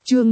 Chương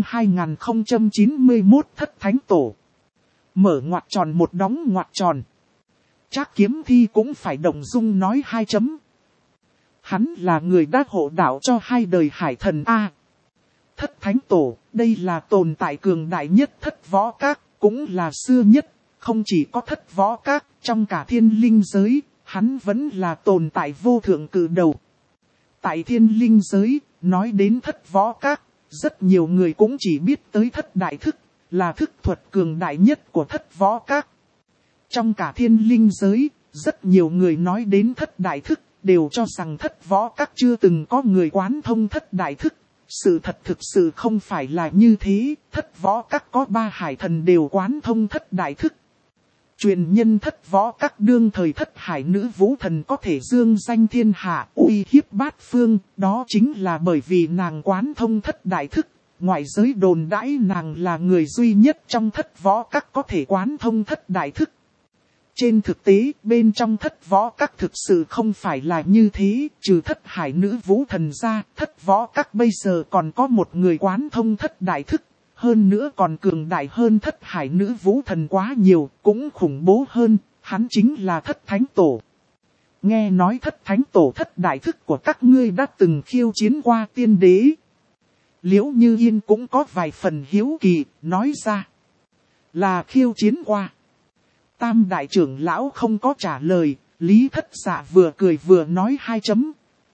2091 Thất Thánh Tổ. Mở ngoặc tròn một đóng ngoặc tròn. Trác Kiếm Thi cũng phải động dung nói 2 chấm. Hắn là người đã hộ đạo cho 2 đời hải thần A. Thất Thánh Tổ, đây là tồn tại cường đại nhất Thất Võ Các, cũng là xưa nhất. Không chỉ có Thất Võ Các, trong cả thiên linh giới, hắn vẫn là tồn tại vô thượng cự đầu. Tại thiên linh giới, nói đến Thất Võ Các, rất nhiều người cũng chỉ biết tới Thất Đại Thức, là thức thuật cường đại nhất của Thất Võ Các. Trong cả thiên linh giới, rất nhiều người nói đến Thất Đại Thức, đều cho rằng Thất Võ Các chưa từng có người quán thông Thất Đại Thức. Sự thật thực sự không phải là như thế, Thất Võ Các có 3 hải thần đều quán thông Thất Đại Thức. Truyền nhân Thất Võ Các đương thời Thất Hải Nữ Vũ Thần có thể dương danh thiên hạ, uy hiếp bát phương, đó chính là bởi vì nàng quán thông Thất Đại Thức. Ngoại giới đồn đãi nàng là người duy nhất trong Thất Võ Các có thể quán thông Thất Đại Thức. Trên thực tế, bên trong Thất Võ Các thực sự không phải là như thế, trừ Thất Hải Nữ Vũ Thần ra, Thất Võ Các bây giờ còn có một người quán thông Thất Đại Thức. Hơn nữa còn cường đại hơn Thất Hải Nữ Vũ Thần quá nhiều, cũng khủng bố hơn, hắn chính là Thất Thánh Tổ. Nghe nói Thất Thánh Tổ Thất Đại Thức của các ngươi đã từng khiêu chiến qua tiên đế. Liễu Như Yên cũng có vài phần hiếu kỳ, nói ra là khiêu chiến qua. Tam đại trưởng lão không có trả lời, Lý Thất Dạ vừa cười vừa nói 2 chấm.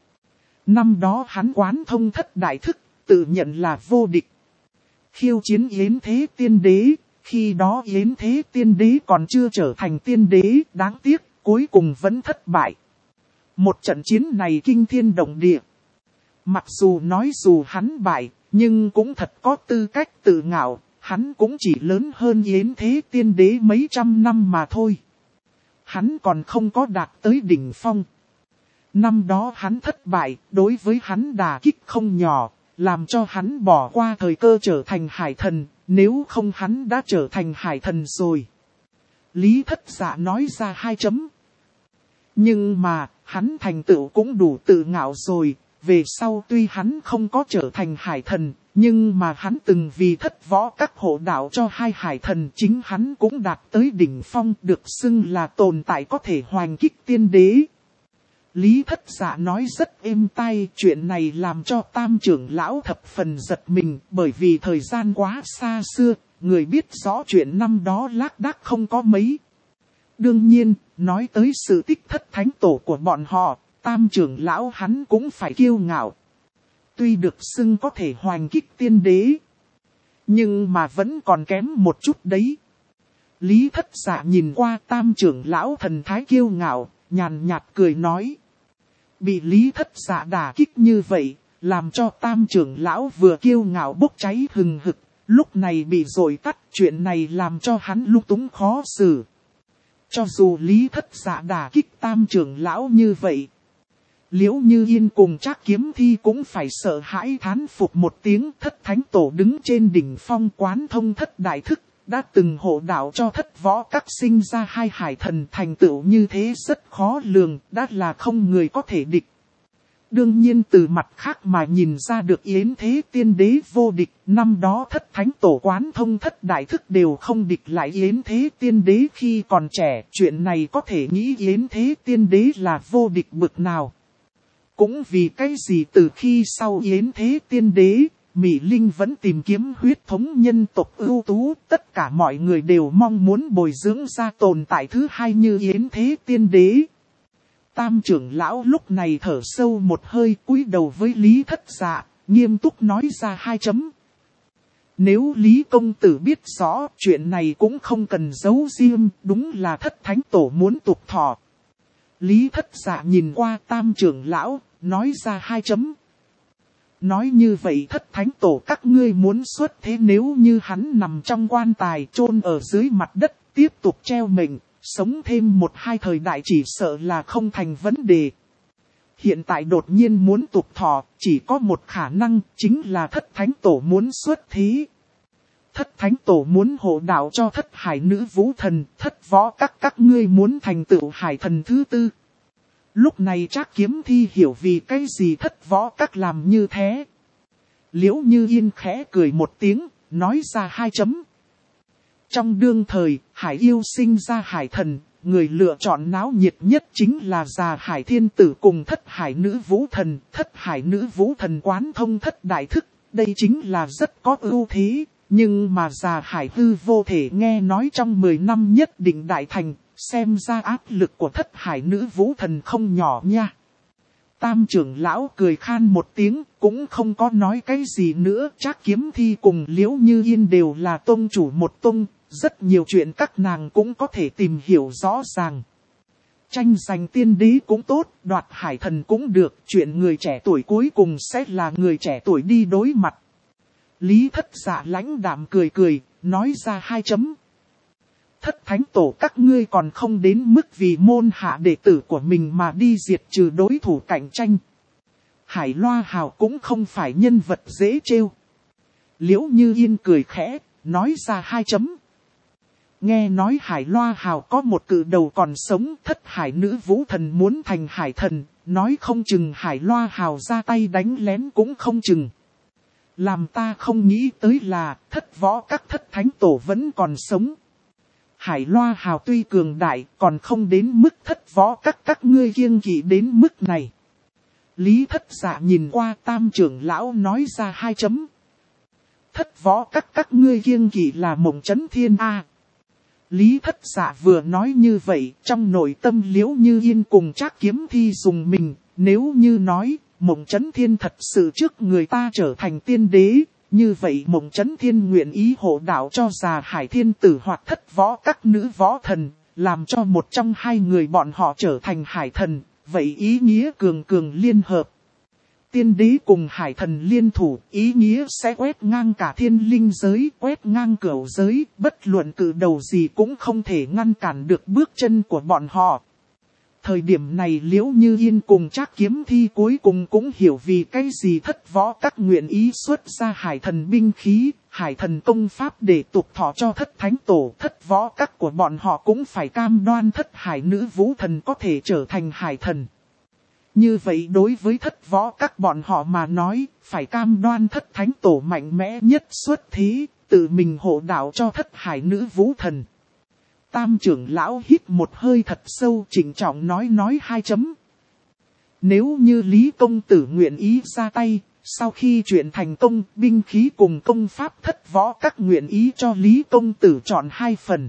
Năm đó hắn quán thông Thất Đại Thức, tự nhận là vô địch. Khiêu chiến Yến Thế Tiên Đế, khi đó Yến Thế Tiên Đế còn chưa trở thành tiên đế, đáng tiếc, cuối cùng vẫn thất bại. Một trận chiến này kinh thiên động địa. Mặc dù nói dù hắn bại, nhưng cũng thật có tư cách tự ngạo, hắn cũng chỉ lớn hơn Yến Thế Tiên Đế mấy trăm năm mà thôi. Hắn còn không có đạt tới đỉnh phong. Năm đó hắn thất bại, đối với hắn đả kích không nhỏ. Làm cho hắn bỏ qua thời cơ trở thành hải thần, nếu không hắn đã trở thành hải thần rồi. Lý Thất Dạ nói ra 2 chấm. Nhưng mà, hắn thành tựu cũng đủ tự ngạo rồi, về sau tuy hắn không có trở thành hải thần, nhưng mà hắn từng vì Thất Võ Các hộ đạo cho 2 hải thần, chính hắn cũng đạt tới đỉnh phong, được xưng là tồn tại có thể hoành kích tiên đế. Lý Thất Dạ nói rất êm tai, chuyện này làm cho Tam trưởng lão thập phần giật mình, bởi vì thời gian quá xa xưa, người biết rõ chuyện năm đó lác đác không có mấy. Đương nhiên, nói tới sự tích Thất Thánh Tổ của bọn họ, Tam trưởng lão hắn cũng phải kiêu ngạo. Tuy được xưng có thể hoành kích tiên đế, nhưng mà vẫn còn kém một chút đấy. Lý Thất Dạ nhìn qua Tam trưởng lão thần thái kiêu ngạo, nhàn nhạt cười nói. Bị Lý Thất Dạ đả kích như vậy, làm cho Tam trưởng lão vừa kiêu ngạo bốc cháy hừng hực, lúc này bị dội tắt, chuyện này làm cho hắn lung túng khó xử. Cho dù Lý Thất Dạ đả kích Tam trưởng lão như vậy, Liễu Như Yên cùng Trác Kiếm Thi cũng phải sợ hãi thán phục một tiếng. Thất Thánh Tổ đứng trên đỉnh phong quán thông Thất Đại Thức, đã từng hộ đạo cho Thất Võ Các sinh ra 2 hải thần, thành tựu như thế rất khó lường, đã là không người có thể địch. Đương nhiên từ mặt khác mà nhìn ra được Yến Thế Tiên Đế vô địch, năm đó Thất Thánh Tổ quán thông Thất Đại Thức đều không địch lại Yến Thế Tiên Đế khi còn trẻ, chuyện này có thể nghĩ Yến Thế Tiên Đế là vô địch bực nào. Cũng vì cái gì từ khi sau Yến Thế Tiên Đế, Mỹ Linh vẫn tìm kiếm huyết thống nhân tộc ưu tú, tất cả mọi người đều mong muốn bồi dưỡng ra tồn tại thứ 2 như Yến Thế Tiên Đế. Tam trưởng lão lúc này thở sâu một hơi, cúi đầu với Lý Thất Dạ, nghiêm túc nói ra 2 chấm. Nếu Lý công tử biết rõ, chuyện này cũng không cần giấu riêng, đúng là Thất Thánh Tổ muốn tục thọ. Lý Thất Dạ nhìn qua Tam trưởng lão, nói ra 2 chấm. Nói như vậy Thất Thánh Tổ các ngươi muốn xuất thế, nếu như hắn nằm trong quan tài chôn ở dưới mặt đất, tiếp tục treo mệnh, sống thêm 1-2 thời đại chỉ sợ là không thành vấn đề. Hiện tại đột nhiên muốn tục thọ, chỉ có một khả năng, chính là Thất Thánh Tổ muốn xuất thế. Thất Thánh Tổ muốn hộ đạo cho Thất Hải Nữ Vũ Thần, Thất Võ các ngươi muốn thành tựu Hải Thần thứ 4. Lúc này Trác Kiếm Thi hiểu vì cái gì Thất Võ Các làm như thế. Liễu Như Yên khẽ cười một tiếng, nói ra 2 chấm. Trong đương thời, hải yêu sinh ra hải thần, người lựa chọn náo nhiệt nhất chính là già hải thiên tử cùng thất hải nữ vũ thần. Thất hải nữ vũ thần quán thông thất đại thức, đây chính là rất có ưu thế. Nhưng mà già hải hư vô thể nghe nói trong 10 năm nhất định đại thành, xem ra áp lực của thất hải nữ vũ thần không nhỏ nha. Tam trưởng lão cười khan một tiếng, cũng không có nói cái gì nữa. Trác Kiếm Thi cùng Liễu Như Yên đều là tông chủ một tông, rất nhiều chuyện các nàng cũng có thể tìm hiểu rõ ràng. Tranh giành tiên đế cũng tốt, đoạt hải thần cũng được, chuyện người trẻ tuổi cuối cùng sẽ là người trẻ tuổi đi đối mặt. Lý Thất Dạ lãnh đạm cười cười, nói ra 2 chấm. Thất thánh tổ các ngươi còn không đến mức vì môn hạ đệ tử của mình mà đi diệt trừ đối thủ cạnh tranh. Hải Loa Hào cũng không phải nhân vật dễ trêu. Liễu Như Yên cười khẽ, nói ra 2 chấm. Nghe nói Hải Loa Hào có một cự đầu còn sống, thất hải nữ vũ thần muốn thành hải thần, nói không chừng Hải Loa Hào ra tay đánh lén cũng không chừng. Làm ta không nghĩ tới là thất võ các thất thánh tổ vẫn còn sống. Hải Loa Hào tuy cường đại còn không đến mức thất võ các ngươi kiêng kỵ đến mức này. Lý Thất Dạ nhìn qua Tam trưởng lão nói ra 2 chấm. Thất võ các ngươi kiêng kỵ là Mộng Chấn Thiên A. Lý Thất Dạ vừa nói như vậy, trong nội tâm Liễu Như Yên cùng Trác Kiếm Thi dùng mình, nếu như nói, Mộng Chấn Thiên thật sự trước người ta trở thành tiên đế, như vậy Mộng Chấn Thiên nguyện ý hộ đạo cho già hải thiên tử hoặc thất võ các nữ võ thần, làm cho một trong 2 người bọn họ trở thành hải thần, vậy ý nghĩa cường cường liên hợp. Tiên đế cùng hải thần liên thủ, ý nghĩa sẽ quét ngang cả thiên linh giới, quét ngang cửu giới, bất luận cử đầu gì cũng không thể ngăn cản được bước chân của bọn họ. Thời điểm này Liễu Như Yên cùng Trác Kiếm Thi cuối cùng cũng hiểu vì cái gì thất võ các nguyện ý xuất ra hải thần binh khí, hải thần công pháp để tục thọ cho thất thánh tổ. Thất võ các của bọn họ cũng phải cam đoan thất hải nữ vũ thần có thể trở thành hải thần. Như vậy đối với thất võ các bọn họ mà nói, phải cam đoan thất thánh tổ mạnh mẽ nhất xuất thế, tự mình hộ đạo cho thất hải nữ vũ thần. Tam trưởng lão hít một hơi thật sâu, trịnh trọng nói 2 chấm. Nếu như Lý công tử nguyện ý ra tay, sau khi chuyện thành công, binh khí cùng công pháp thất võ các nguyện ý cho Lý công tử chọn 2 phần.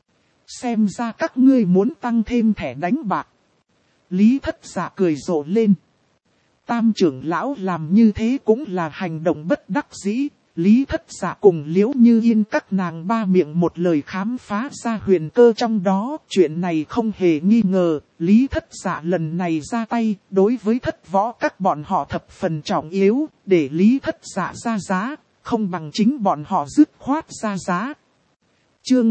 Xem ra các ngươi muốn tăng thêm thẻ đánh bạc. Lý Thất Dạ cười rộ lên. Tam trưởng lão làm như thế cũng là hành động bất đắc dĩ. Lý Thất Dạ cùng Liễu Như Yên các nàng ba miệng một lời khám phá ra huyền cơ trong đó. Chuyện này không hề nghi ngờ, Lý Thất Dạ lần này ra tay, đối với thất võ các bọn họ thập phần trọng yếu, để Lý Thất Dạ ra giá, không bằng chính bọn họ dứt khoát ra giá. Chương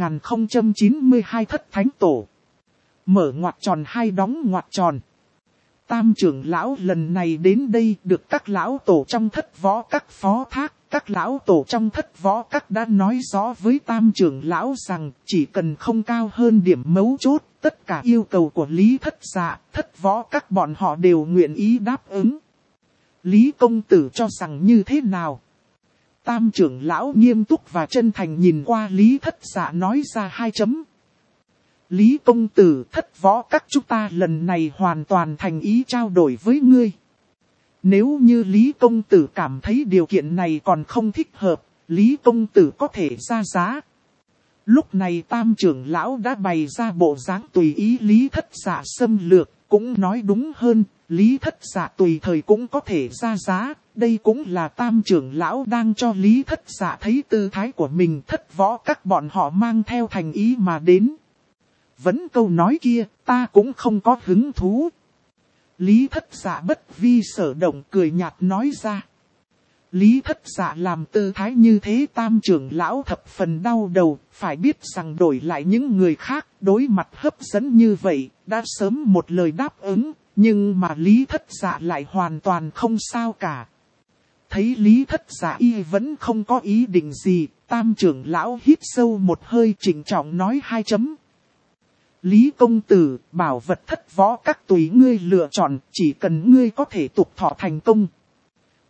2092 Thất Thánh Tổ. Mở ngoặc tròn 2 đóng ngoặc tròn. Tam trưởng lão lần này đến đây được các lão tổ trong thất võ các phó thác. Các lão tổ trong thất võ các đã nói rõ với tam trưởng lão rằng chỉ cần không cao hơn điểm mấu chốt, tất cả yêu cầu của Lý Thất Dạ, thất võ các bọn họ đều nguyện ý đáp ứng. Lý công tử cho rằng như thế nào? Tam trưởng lão nghiêm túc và chân thành nhìn qua Lý Thất Dạ nói ra 2 chấm. Lý công tử, thất võ các chúng ta lần này hoàn toàn thành ý trao đổi với ngươi. Nếu như Lý công tử cảm thấy điều kiện này còn không thích hợp, Lý công tử có thể ra giá. Lúc này tam trưởng lão đã bày ra bộ dáng tùy ý Lý Thất Dạ xâm lược, cũng nói đúng hơn, Lý Thất Dạ tùy thời cũng có thể ra giá. Đây cũng là tam trưởng lão đang cho Lý Thất Dạ thấy tư thái của mình, thất võ các bọn họ mang theo thành ý mà đến. Vẫn câu nói kia, ta cũng không có hứng thú. Lý Thất Dạ bất vi sở động cười nhạt nói ra. Lý Thất Dạ làm tư thái như thế tam trưởng lão thập phần đau đầu, phải biết rằng đổi lại những người khác đối mặt hấp dẫn như vậy, đã sớm một lời đáp ứng, nhưng mà Lý Thất Dạ lại hoàn toàn không sao cả. Thấy Lý Thất Dạ y vẫn không có ý định gì, tam trưởng lão hít sâu một hơi trịnh trọng nói 2 chấm. Lý công tử, bảo vật thất võ các tùy ngươi lựa chọn, chỉ cần ngươi có thể tục thọ thành công.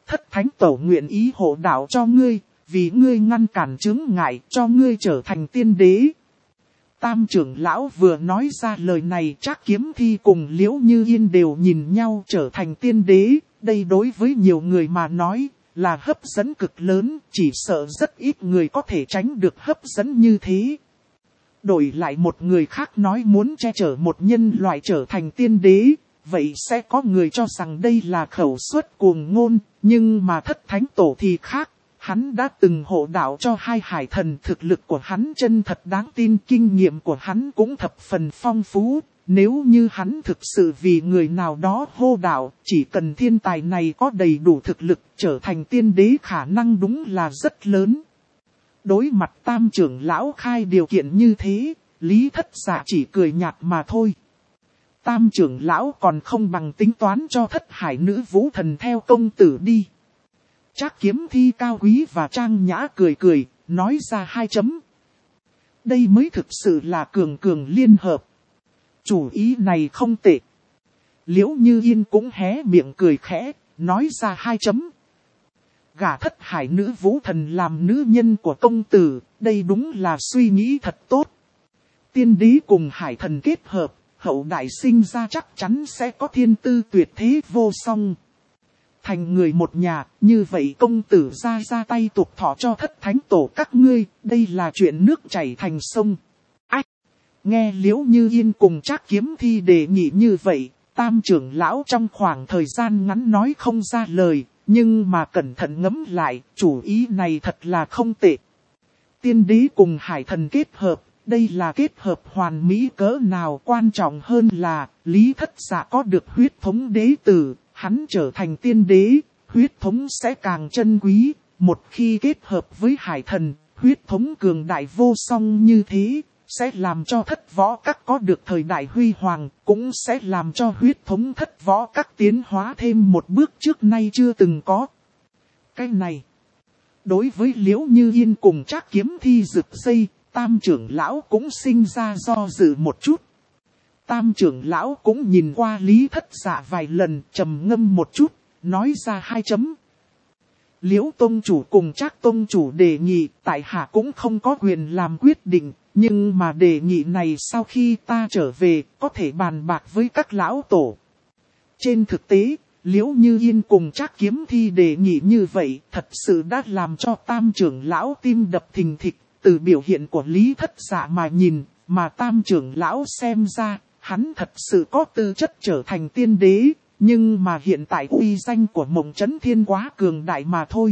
thất thánh tổ nguyện ý hộ đạo cho ngươi, vì ngươi ngăn cản chướng ngại cho ngươi trở thành tiên đế. Tam trưởng lão vừa nói ra lời này, Trác Kiếm Thi cùng Liễu Như Yên đều nhìn nhau trở thành tiên đế. Đây đối với nhiều người mà nói là hấp dẫn cực lớn, chỉ sợ rất ít người có thể tránh được hấp dẫn như thế. Đổi lại một người khác nói muốn che chở một nhân loại trở thành tiên đế, vậy sẽ có người cho rằng đây là khẩu suất cuồng ngôn, nhưng mà thất thánh tổ thì khác. Hắn đã từng hộ đạo cho hai hải thần, thực lực của hắn chân thật đáng tin, kinh nghiệm của hắn cũng thập phần phong phú. Nếu như hắn thực sự vì người nào đó hộ đạo, chỉ cần thiên tài này có đầy đủ thực lực trở thành tiên đế khả năng đúng là rất lớn. Đối mặt tam trưởng lão khai điều kiện như thế, Lý Thất Dạ chỉ cười nhạt mà thôi. Tam trưởng lão còn không bằng tính toán cho thất hải nữ vũ thần theo công tử đi. Trác Kiếm Thi cao quý và trang nhã cười cười, nói ra 2 chấm. Đây mới thực sự là cường cường liên hợp. Chủ ý này không tệ. Liễu Như Yên cũng hé miệng cười khẽ, nói ra 2 chấm. Gả thất hải nữ vũ thần làm nữ nhân của công tử, đây đúng là suy nghĩ thật tốt. Tiên đế cùng hải thần kết hợp, hậu đại sinh ra chắc chắn sẽ có thiên tư tuyệt thế vô song. Thành người một nhà, như vậy công tử ra tay tục thọ cho thất thánh tổ các ngươi, đây là chuyện nước chảy thành sông. Ách! Nghe Liễu Như Yên cùng Trác Kiếm Thi đề nghị như vậy, tam trưởng lão trong khoảng thời gian ngắn nói không ra lời, nhưng mà cẩn thận ngẫm lại, chủ ý này thật là không tệ. Tiên đế cùng hải thần kết hợp, đây là kết hợp hoàn mỹ cỡ nào, quan trọng hơn là, Lý Thất Dạ có được huyết thống đế tử. Hắn trở thành tiên đế, huyết thống sẽ càng chân quý, một khi kết hợp với hải thần, huyết thống cường đại vô song như thế, sẽ làm cho thất võ các có được thời đại huy hoàng, cũng sẽ làm cho huyết thống thất võ các tiến hóa thêm một bước trước nay chưa từng có. Cái này, đối với Liễu Như Yên cùng Trác Kiếm Thi rực dây, tam trưởng lão cũng sinh ra do dự một chút. Tam trưởng lão cũng nhìn qua Lý Thất Dạ vài lần, trầm ngâm một chút, nói ra 2 chấm. Liễu tông chủ cùng Trác tông chủ đề nghị, tại hạ cũng không có quyền làm quyết định, nhưng mà đề nghị này sau khi ta trở về, có thể bàn bạc với các lão tổ. Trên thực tế, Liễu Như Yên cùng Trác Kiếm Thi đề nghị như vậy, thật sự đã làm cho tam trưởng lão tim đập thình thịch, từ biểu hiện của Lý Thất Dạ mà nhìn, mà tam trưởng lão xem ra, hắn thật sự có tư chất trở thành tiên đế, nhưng mà hiện tại uy danh của Mộng Chấn Thiên quá cường đại mà thôi.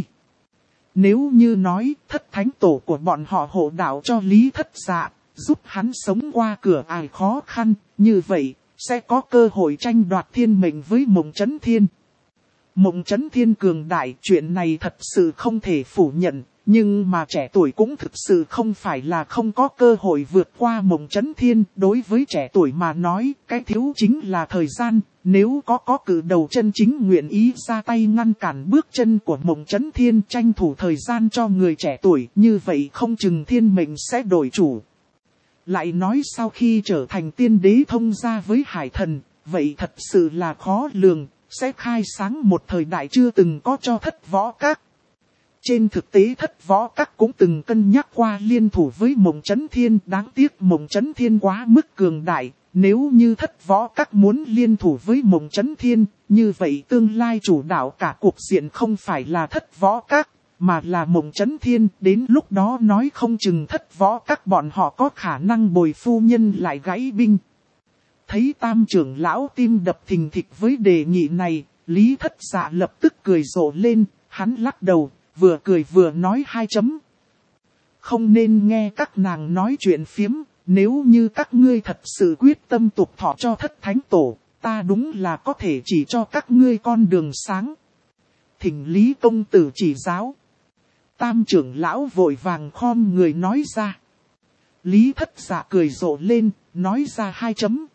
Nếu như nói thất thánh tổ của bọn họ hộ đạo cho Lý Thất Dạ, giúp hắn sống qua cửa ải khó khăn, như vậy, sẽ có cơ hội tranh đoạt thiên mệnh với Mộng Chấn Thiên. Mộng Chấn Thiên cường đại, chuyện này thật sự không thể phủ nhận. Nhưng mà trẻ tuổi cũng thực sự không phải là không có cơ hội vượt qua Mộng Chấn Thiên. Đối với trẻ tuổi mà nói, cái thiếu chính là thời gian. Nếu có cử đầu chân chính nguyện ý ra tay ngăn cản bước chân của Mộng Chấn Thiên, tranh thủ thời gian cho người trẻ tuổi, như vậy không chừng thiên mệnh sẽ đổi chủ. Lại nói sau khi trở thành tiên đế thông gia với hải thần, vậy thật sự là khó lường, sẽ khai sáng một thời đại chưa từng có cho thất võ các. Trên thực tế thất võ các cũng từng cân nhắc qua liên thủ với Mộng Chấn Thiên, đáng tiếc Mộng Chấn Thiên quá mức cường đại. Nếu như thất võ các muốn liên thủ với Mộng Chấn Thiên, như vậy tương lai chủ đạo cả cuộc diện không phải là thất võ các, mà là Mộng Chấn Thiên. Đến lúc đó nói không chừng thất võ các bọn họ có khả năng bồi phu nhân lại gãy binh. Thấy tam trưởng lão tim đập thình thịch với đề nghị này, Lý Thất Dạ lập tức cười rộ lên, hắn lắc đầu, vừa cười vừa nói 2 chấm. Không nên nghe các nàng nói chuyện phiếm, nếu như các ngươi thật sự quyết tâm tục thọ cho thất thánh tổ, ta đúng là có thể chỉ cho các ngươi con đường sáng. Thỉnh Lý công tử chỉ giáo. Tam trưởng lão vội vàng khom người nói ra. Lý Thất Dạ cười rộ lên, nói ra 2 chấm.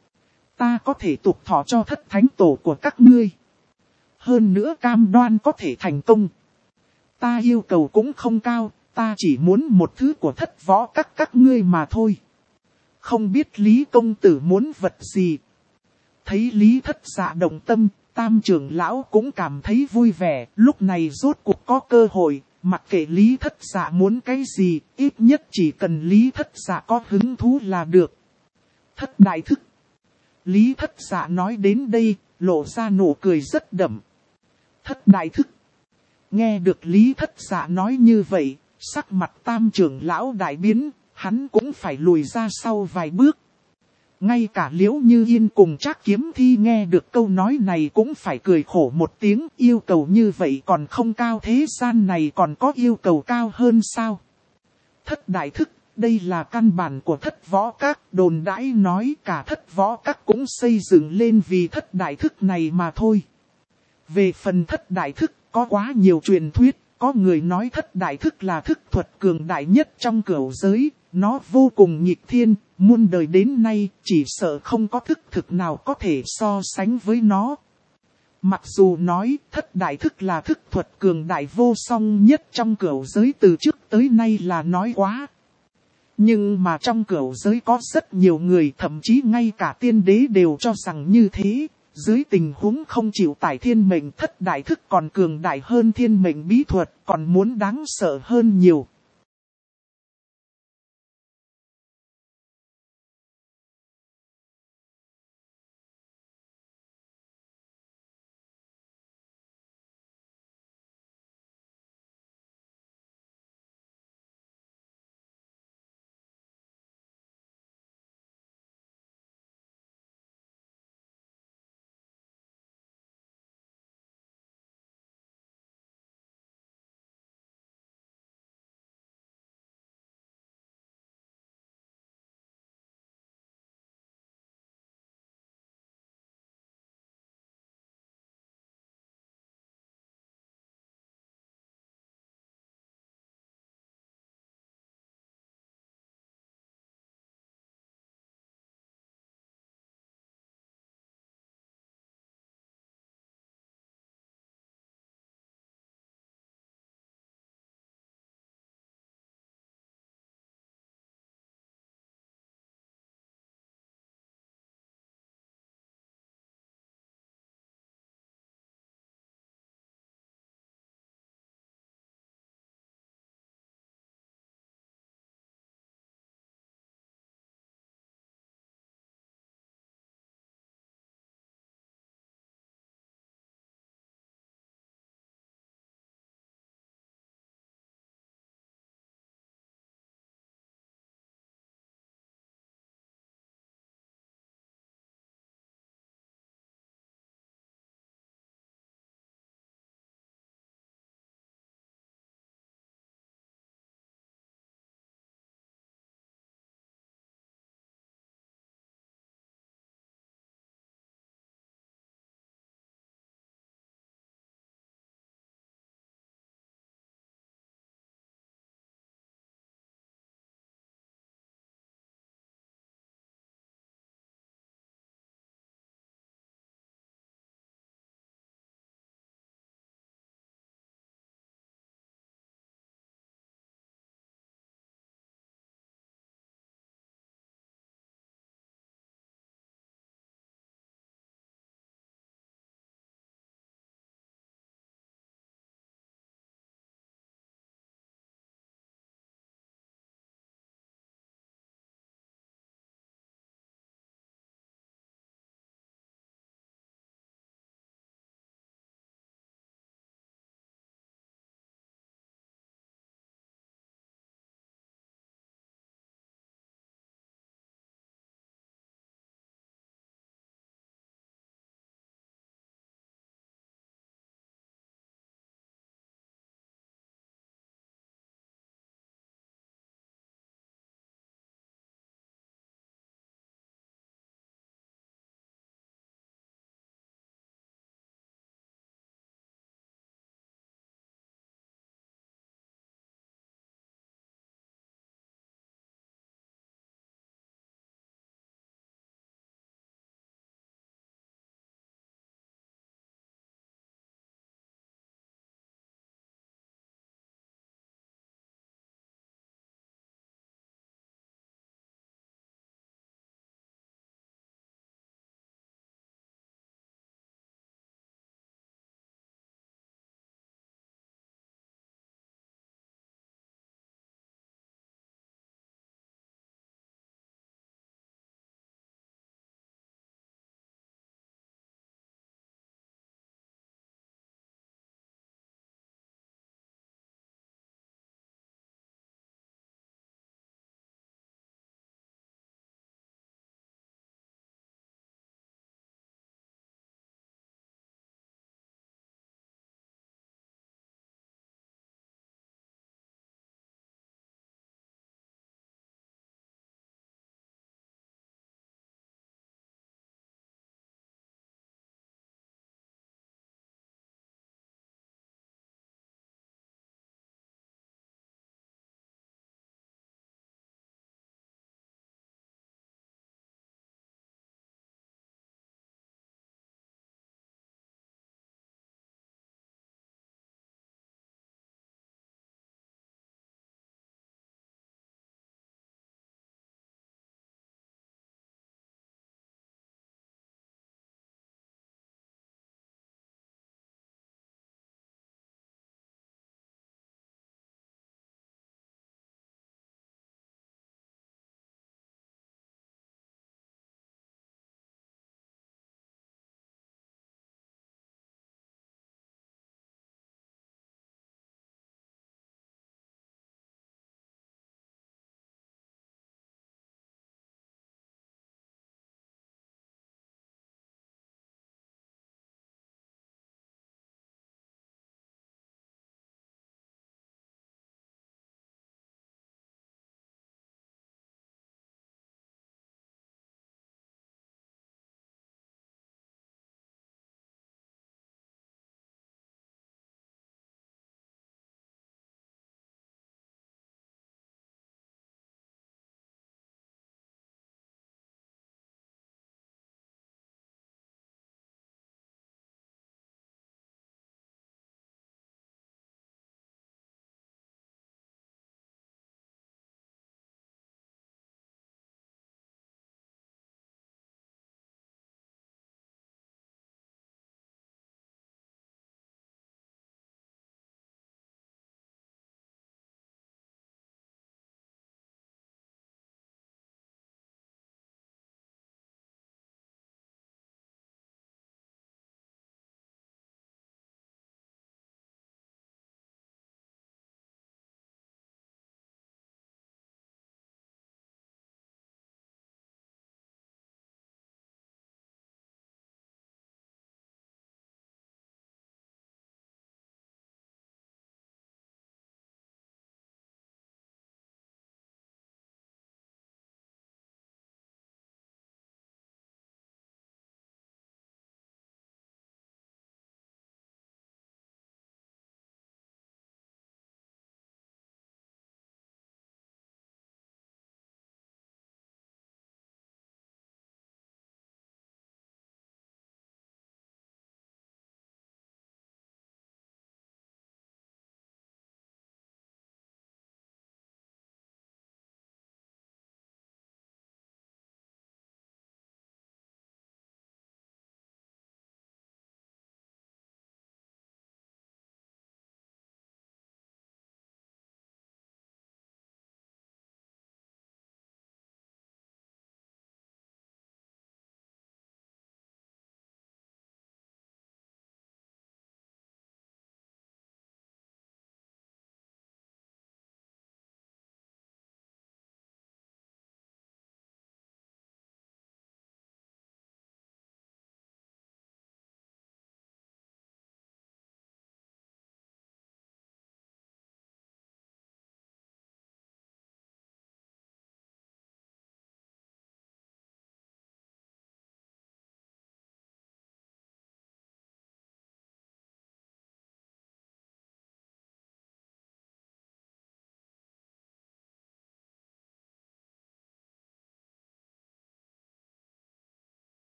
Ta có thể tục thọ cho thất thánh tổ của các ngươi. Hơn nữa cam đoan có thể thành công. Ta yêu cầu cũng không cao, ta chỉ muốn một thứ của thất võ các ngươi mà thôi. Không biết Lý công tử muốn vật gì. Thấy Lý Thất Dạ động tâm, Tam trưởng lão cũng cảm thấy vui vẻ, lúc này rốt cuộc có cơ hội, mặc kệ Lý Thất Dạ muốn cái gì, ít nhất chỉ cần Lý Thất Dạ có hứng thú là được. Thất đại thức. Lý Thất Dạ nói đến đây, lộ ra nụ cười rất đậm. Thất đại thức. Nghe được Lý Thất Dạ nói như vậy, sắc mặt Tam trưởng lão đại biến, hắn cũng phải lùi ra sau vài bước. Ngay cả Liễu Như Yên cùng Trác Kiếm Thi nghe được câu nói này cũng phải cười khổ một tiếng, yêu cầu như vậy còn không cao, thế gian này còn có yêu cầu cao hơn sao? Thất đại thức, đây là căn bản của Thất Võ Các, đồn đãi nói cả Thất Võ Các cũng xây dựng lên vì thất đại thức này mà thôi. Về phần thất đại thức, có quá nhiều truyền thuyết, có người nói thất đại thức là thức thuật cường đại nhất trong cửu giới, nó vô cùng nghịch thiên, muôn đời đến nay chỉ sợ không có thức thực nào có thể so sánh với nó. Mặc dù nói thất đại thức là thức thuật cường đại vô song nhất trong cửu giới từ trước tới nay là nói quá. Nhưng mà trong cửu giới có rất nhiều người, thậm chí ngay cả tiên đế đều cho rằng như thế. Dưới tình huống không chịu tải thiên mệnh, thất đại thức còn cường đại hơn thiên mệnh bí thuật, còn muốn đáng sợ hơn nhiều.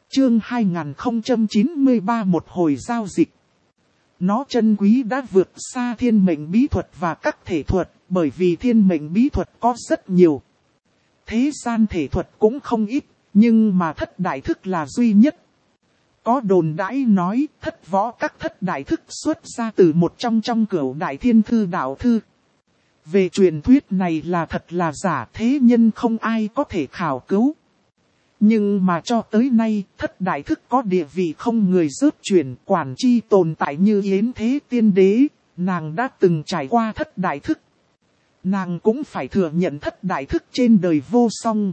Chương 2093 một hồi giao dịch. Nó chân quý đã vượt xa thiên mệnh bí thuật và các thể thuật, bởi vì thiên mệnh bí thuật có rất nhiều. Thế gian thể thuật cũng không ít, nhưng mà thất đại thức là duy nhất. Có đồn đãi nói thất võ các thất đại thức xuất ra từ một trong cửu đại thiên thư đạo thư. Về truyền thuyết này là thật là giả, thế nhân không ai có thể khảo cứu. Nhưng mà cho tới nay, thất đại thức có địa vị không người rớt truyền, quản chi tồn tại như Yến Thế Tiên Đế, nàng đã từng trải qua thất đại thức. Nàng cũng phải thừa nhận thất đại thức trên đời vô song.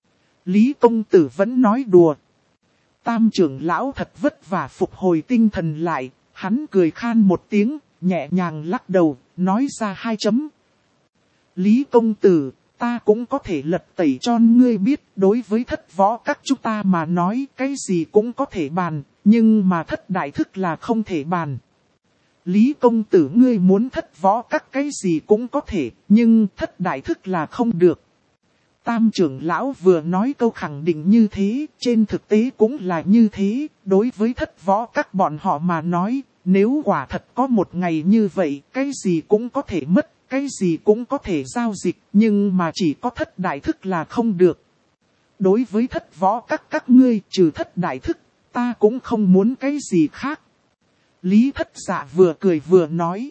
Lý công tử vẫn nói đùa. Tam trưởng lão thật vất vả phục hồi tinh thần lại, hắn cười khan một tiếng, nhẹ nhàng lắc đầu, nói ra 2 chấm. Lý công tử, ta cũng có thể lật tẩy cho ngươi biết, đối với thất võ các chúng ta mà nói cái gì cũng có thể bàn, nhưng mà thất đại thức là không thể bàn. Lý công tử ngươi muốn thất võ các cái gì cũng có thể, nhưng thất đại thức là không được. Tam trưởng lão vừa nói câu khẳng định như thế, trên thực tế cũng là như thế, đối với thất võ các bọn họ mà nói, nếu quả thật có một ngày như vậy, cái gì cũng có thể mất. Cái gì cũng có thể giao dịch, nhưng mà chỉ có thất đại thức là không được. Đối với thất võ các ngươi trừ thất đại thức, ta cũng không muốn cái gì khác. Lý thất dạ vừa cười vừa nói.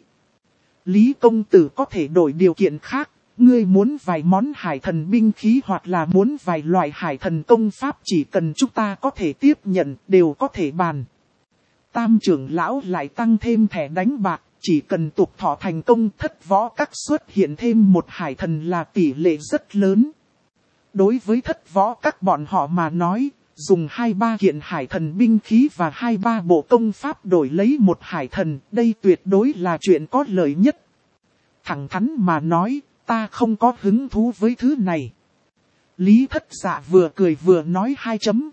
Lý công tử có thể đổi điều kiện khác, ngươi muốn vài món hải thần binh khí hoặc là muốn vài loại hải thần công pháp, chỉ cần chúng ta có thể tiếp nhận, đều có thể bàn. Tam trưởng lão lại tăng thêm thẻ đánh bạc. Chỉ cần tục thọ thành công, thất võ các xuất hiện thêm một hải thần là tỷ lệ rất lớn. Đối với thất võ các bọn họ mà nói, dùng 2-3 kiện hải thần binh khí và 2-3 bộ công pháp đổi lấy một hải thần, đây tuyệt đối là chuyện có lợi nhất. Thẳng thắn mà nói, ta không có hứng thú với thứ này. Lý thất dạ vừa cười vừa nói 2 chấm.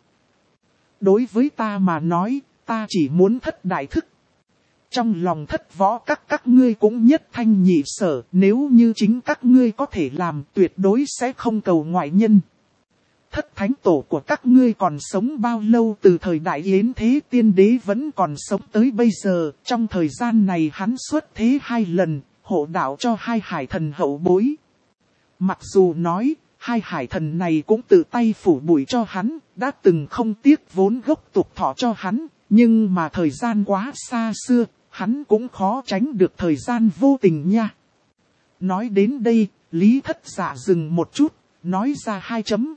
Đối với ta mà nói, ta chỉ muốn thất đại thức. Trong lòng thất võ các ngươi cũng nhất thanh nhị sở, nếu như chính các ngươi có thể làm, tuyệt đối sẽ không cầu ngoại nhân. Thất thánh tổ của các ngươi còn sống bao lâu? Từ thời đại Yến Thế Tiên Đế vẫn còn sống tới bây giờ, trong thời gian này hắn xuất thế 2 lần, hộ đạo cho 2 hải thần hậu bối. Mặc dù nói, 2 hải thần này cũng tự tay phủ bụi cho hắn, đã từng không tiếc vốn gốc tục thọ cho hắn, nhưng mà thời gian quá xa xưa. Hắn cũng khó tránh được thời gian vô tình nha. Nói đến đây, Lý thất dạ dừng một chút, nói ra 2 chấm.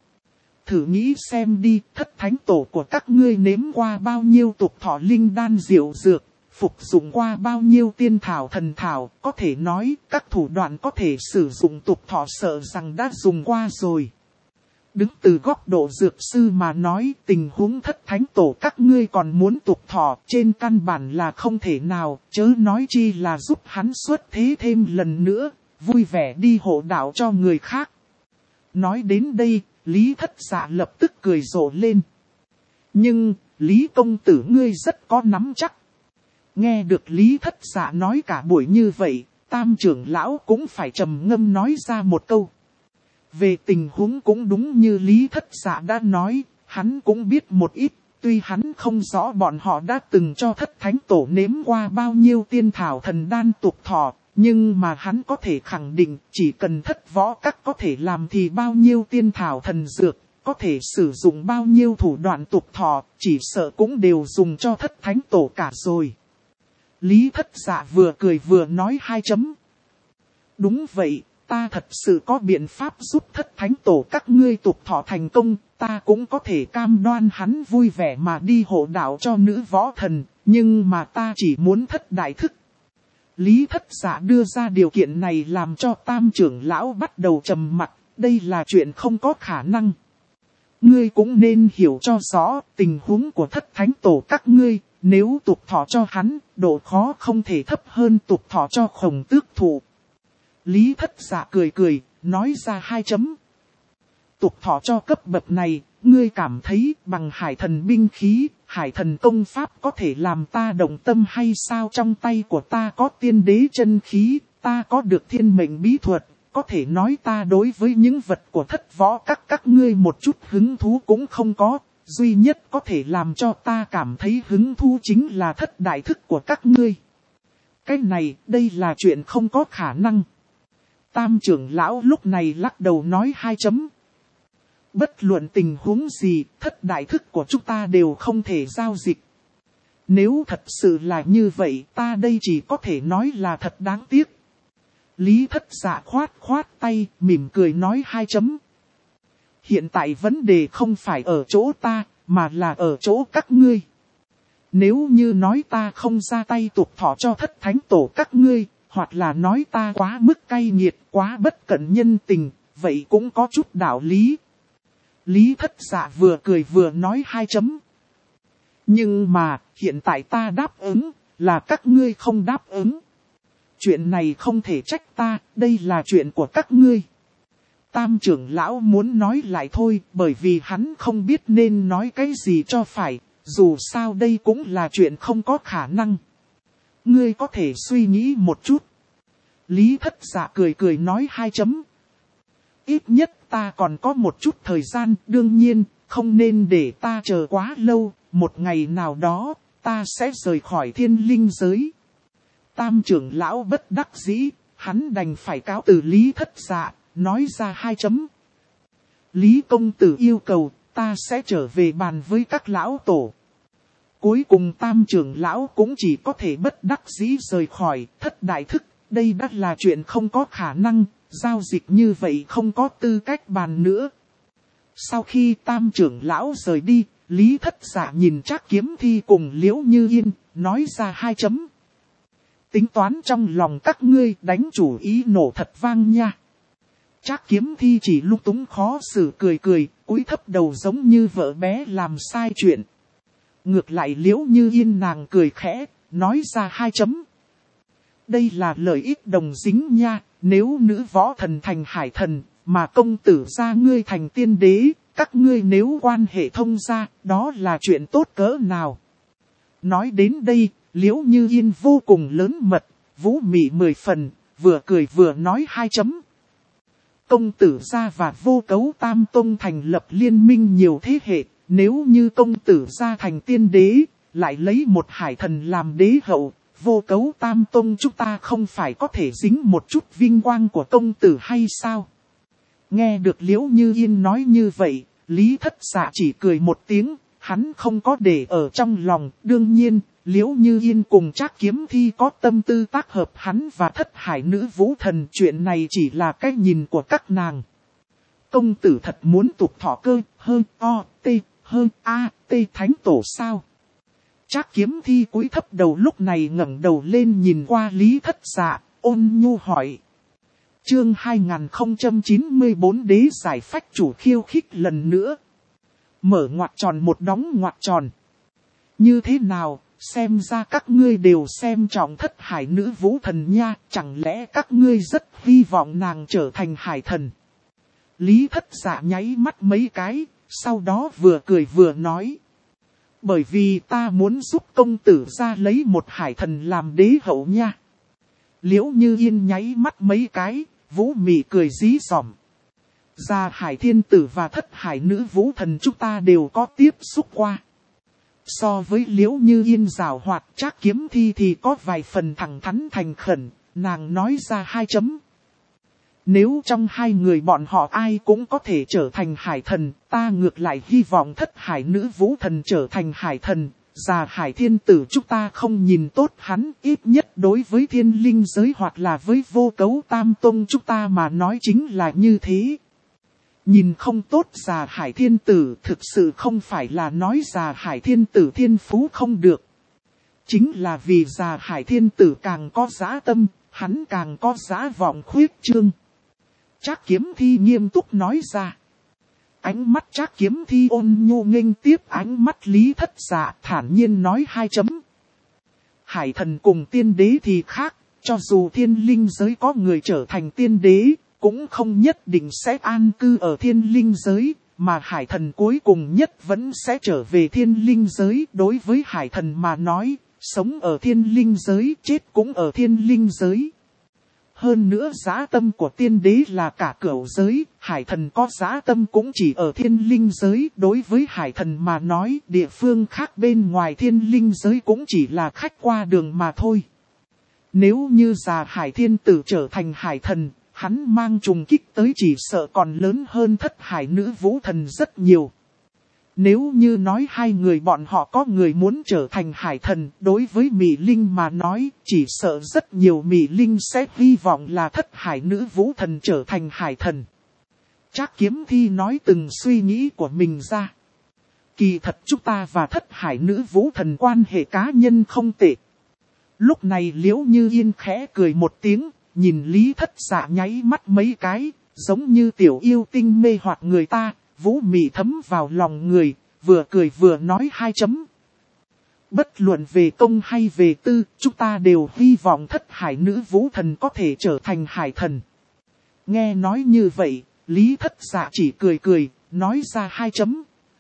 Thử nghĩ xem đi, thất thánh tổ của các ngươi nếm qua bao nhiêu tục thọ linh đan diệu dược, phục dụng qua bao nhiêu tiên thảo thần thảo, có thể nói các thủ đoạn có thể sử dụng tục thọ sợ rằng đã dùng qua rồi. Đứng từ góc độ dược sư mà nói, tình huống thất thánh tổ các ngươi còn muốn tục thọ trên căn bản là không thể nào, chớ nói chi là giúp hắn xuất thế thêm lần nữa, vui vẻ đi hộ đạo cho người khác. Nói đến đây, Lý thất dạ lập tức cười rộ lên. Nhưng, Lý công tử ngươi rất có nắm chắc. Nghe được Lý thất dạ nói cả buổi như vậy, tam trưởng lão cũng phải trầm ngâm nói ra một câu. Về tình huống cũng đúng như Lý thất dạ đã nói, hắn cũng biết một ít, tuy hắn không rõ bọn họ đã từng cho thất thánh tổ nếm qua bao nhiêu tiên thảo thần đan tục thọ, nhưng mà hắn có thể khẳng định chỉ cần thất võ các có thể làm thì bao nhiêu tiên thảo thần dược, có thể sử dụng bao nhiêu thủ đoạn tục thọ, chỉ sợ cũng đều dùng cho thất thánh tổ cả rồi. Lý thất dạ vừa cười vừa nói 2 chấm. Đúng vậy. Ta thật sự có biện pháp giúp thất thánh tổ các ngươi tục thọ thành công, ta cũng có thể cam đoan hắn vui vẻ mà đi hộ đạo cho nữ võ thần, nhưng mà ta chỉ muốn thất đại thức. Lý thất dạ đưa ra điều kiện này làm cho tam trưởng lão bắt đầu trầm mặc, đây là chuyện không có khả năng. Ngươi cũng nên hiểu cho rõ tình huống của thất thánh tổ các ngươi, nếu tục thọ cho hắn, độ khó không thể thấp hơn tục thọ cho Khổng Tước Thụ. Lý thất dạ cười cười, nói ra 2 chấm. Tục thọ cho cấp bậc này, ngươi cảm thấy bằng hải thần binh khí, hải thần công pháp có thể làm ta động tâm hay sao? Trong tay của ta có tiên đế chân khí, ta có được thiên mệnh bí thuật, có thể nói ta đối với những vật của thất võ các ngươi một chút hứng thú cũng không có, duy nhất có thể làm cho ta cảm thấy hứng thú chính là thất đại thức của các ngươi. Cái này, đây là chuyện không có khả năng. Tam trưởng lão lúc này lắc đầu nói 2 chấm. Bất luận tình huống gì, thất đại thức của chúng ta đều không thể giao dịch. Nếu thật sự là như vậy, ta đây chỉ có thể nói là thật đáng tiếc. Lý Thất Dạ khoát tay, mỉm cười nói 2 chấm. Hiện tại vấn đề không phải ở chỗ ta, mà là ở chỗ các ngươi. Nếu như nói ta không ra tay tục thọ cho thất thánh tổ các ngươi, hoặc là nói ta quá mức cay nghiệt, quá bất cẩn nhân tình, vậy cũng có chút đạo lý. Lý Thất Dạ vừa cười vừa nói 2 chấm. Nhưng mà, hiện tại ta đáp ứng, là các ngươi không đáp ứng. Chuyện này không thể trách ta, đây là chuyện của các ngươi. Tam trưởng lão muốn nói lại thôi, bởi vì hắn không biết nên nói cái gì cho phải, dù sao đây cũng là chuyện không có khả năng. Ngươi có thể suy nghĩ một chút. Lý Thất Dạ cười nói 2 chấm. Ít nhất ta còn có một chút thời gian, đương nhiên, không nên để ta chờ quá lâu, một ngày nào đó, ta sẽ rời khỏi thiên linh giới. Tam trưởng lão bất đắc dĩ, hắn đành phải cáo từ Lý Thất Dạ, nói ra 2 chấm. Lý công tử yêu cầu, ta sẽ trở về bàn với các lão tổ. Cuối cùng tam trưởng lão cũng chỉ có thể bất đắc dĩ rời khỏi thất đại thức, đây đã là chuyện không có khả năng, giao dịch như vậy không có tư cách bàn nữa. Sau khi tam trưởng lão rời đi, Lý Thất Dạ nhìn Trác Kiếm Thi cùng Liễu Như Yên, nói ra 2 chấm. Tính toán trong lòng các ngươi đánh chủ ý nổ thật vang nha. Trác Kiếm Thi chỉ lung túng khó xử cười, cúi thấp đầu giống như vợ bé làm sai chuyện. Ngược lại Liễu Như Yên nàng cười khẽ, nói ra 2 chấm. Đây là lợi ích đồng dính nha, nếu nữ võ thần thành hải thần, mà công tử gia ngươi thành tiên đế, các ngươi nếu quan hệ thông gia, đó là chuyện tốt cỡ nào. Nói đến đây, Liễu Như Yên vô cùng lớn mật, vũ mị 10 phần, vừa cười vừa nói 2 chấm. Công tử gia và Vô Cấu Tam Tông thành lập liên minh nhiều thế hệ, nếu như công tử gia thành tiên đế, lại lấy một hải thần làm đế hậu, Vô Cấu Tam Tông chúng ta không phải có thể dính một chút vinh quang của công tử hay sao? Nghe được Liễu Như Yên nói như vậy, Lý Thất Dạ chỉ cười một tiếng, hắn không có để ở trong lòng. Đương nhiên, Liễu Như Yên cùng Trác Kiếm Thi có tâm tư tác hợp hắn và thất hải nữ vũ thần, chuyện này chỉ là cái nhìn của các nàng. Công tử thật muốn tục thọ cơ, hơn o, t, hơn a, t thánh tổ sao? Trác Kiếm Thi cúi thấp đầu lúc này ngẩng đầu lên nhìn qua Lý Thất Dạ, ôn nhu hỏi. Chương 2094 đế giải phách chủ khiêu khích lần nữa. Mở ngoặc tròn một đóng ngoặc tròn. Như thế nào, xem ra các ngươi đều xem trọng thất hải nữ vũ thần nha, chẳng lẽ các ngươi rất hy vọng nàng trở thành hải thần? Lý Thất Dạ nháy mắt mấy cái, sau đó vừa cười vừa nói. Bởi vì ta muốn giúp công tử ra lấy một hải thần làm đế hậu nha. Liễu Như Yên nháy mắt mấy cái, vũ mị cười dí dỏm. Gia Hải Thiên Tử và thất hải nữ vũ thần chúng ta đều có tiếp xúc qua. So với Liễu Như Yên giảo hoạt, Trác Kiếm Thi thì có vài phần thẳng thắn thành khẩn, nàng nói ra 2 chấm. Nếu trong hai người bọn họ ai cũng có thể trở thành hải thần, ta ngược lại hy vọng thất hải nữ vũ thần trở thành hải thần. Gia Hải Thiên Tử chúng ta không nhìn tốt hắn, ít nhất đối với thiên linh giới hoặc là với Vô Cấu Tam Tông chúng ta mà nói chính là như thế. Nhìn không tốt Gia Hải Thiên Tử thực sự không phải là nói Gia Hải Thiên Tử thiên phú không được. Chính là vì Gia Hải Thiên Tử càng có dã tâm, hắn càng có dã vọng khuyết trương. Trác Kiếm Thi nghiêm túc nói ra. Ánh mắt Trác Kiếm Thi ôn nhu nghênh tiếp ánh mắt Lý Thất Dạ, thản nhiên nói 2 chấm. Hải thần cùng tiên đế thì khác, cho dù thiên linh giới có người trở thành tiên đế, cũng không nhất định sẽ an cư ở thiên linh giới, mà hải thần cuối cùng nhất vẫn sẽ trở về thiên linh giới. Đối với hải thần mà nói, sống ở thiên linh giới, chết cũng ở thiên linh giới. Hơn nữa dã tâm của tiên đế là cả cửu giới, hải thần có dã tâm cũng chỉ ở thiên linh giới. Đối với hải thần mà nói, địa phương khác bên ngoài thiên linh giới cũng chỉ là khách qua đường mà thôi. Nếu như già hải thiên tử trở thành hải thần, hắn mang trùng kích tới chỉ sợ còn lớn hơn thất hải nữ vũ thần rất nhiều. Nếu như nói hai người bọn họ có người muốn trở thành hải thần, đối với Mị Linh mà nói, chỉ sợ rất nhiều Mị Linh sẽ hy vọng là thất hải nữ vũ thần trở thành hải thần. Trác Kiếm Thi nói từng suy nghĩ của mình ra. Kỳ thật chúng ta và thất hải nữ vũ thần quan hệ cá nhân không tệ. Lúc này Liễu Như Yên khẽ cười một tiếng, nhìn Lý Thất Dạ nháy mắt mấy cái, giống như tiểu yêu tinh mê hoặc người ta. Vũ mị thấm vào lòng người, vừa cười vừa nói hai chấm. Bất luận về công hay về tư, chúng ta đều hy vọng thất hải nữ vũ thần có thể trở thành hải thần. Nghe nói như vậy, Lý Thất Dạ chỉ cười cười, nói ra hai chấm.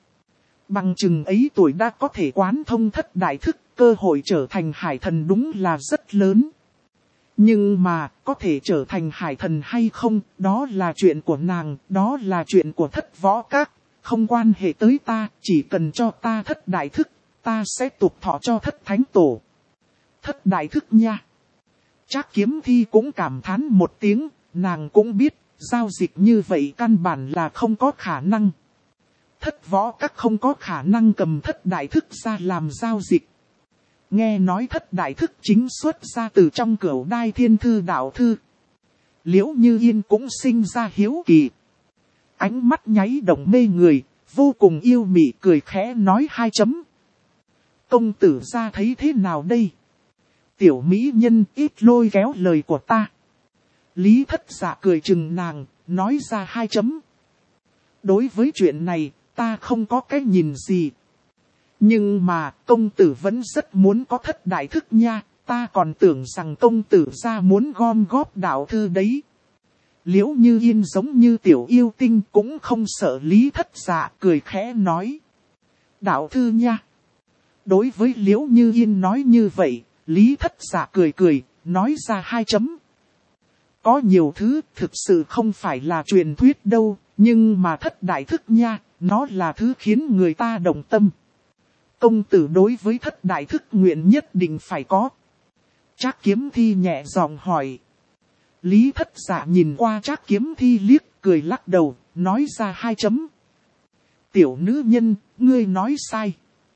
Bằng chừng ấy tuổi đã có thể quán thông thất đại thức, cơ hội trở thành hải thần đúng là rất lớn. Nhưng mà, có thể trở thành hải thần hay không, đó là chuyện của nàng, đó là chuyện của Thất Võ Các, không quan hệ tới ta, chỉ cần cho ta thất đại thức, ta sẽ tục thọ cho thất thánh tổ. Thất đại thức nha. Trác Kiếm Thi cũng cảm thán một tiếng, nàng cũng biết, giao dịch như vậy căn bản là không có khả năng. Thất Võ Các không có khả năng cầm thất đại thức ra làm giao dịch. Nghe nói thất đại thức chính xuất ra từ trong Cửu Đai Thiên Thư đạo thư. Liễu Như Yên cũng sinh ra hiếu kỳ. Ánh mắt nháy động mê người, vô cùng yêu mị cười khẽ nói hai chấm. Công tử ra thấy thế nào đây? Tiểu mỹ nhân ít lôi kéo lời của ta. Lý Thất Dạ cười chừng nàng, nói ra hai chấm. Đối với chuyện này, ta không có cái nhìn gì. Nhưng mà công tử vẫn rất muốn có thất đại thức nha, ta còn tưởng rằng công tử ra muốn gom góp đạo thư đấy. Liễu Như Yên giống như tiểu yêu tinh cũng không sợ Lý Thất Dạ cười khẽ nói. Đạo thư nha. Đối với Liễu Như Yên nói như vậy, Lý Thất Dạ cười cười, nói ra hai chấm. Có nhiều thứ thực sự không phải là truyền thuyết đâu, nhưng mà thất đại thức nha, nó là thứ khiến người ta động tâm. Công tử đối với thất đại thức nguyện nhất định phải có. Trác Kiếm Thi nhẹ giọng hỏi. Lý Thất Dạ nhìn qua Trác Kiếm Thi liếc, cười lắc đầu, nói ra hai chấm. Tiểu nữ nhân, ngươi nói sai.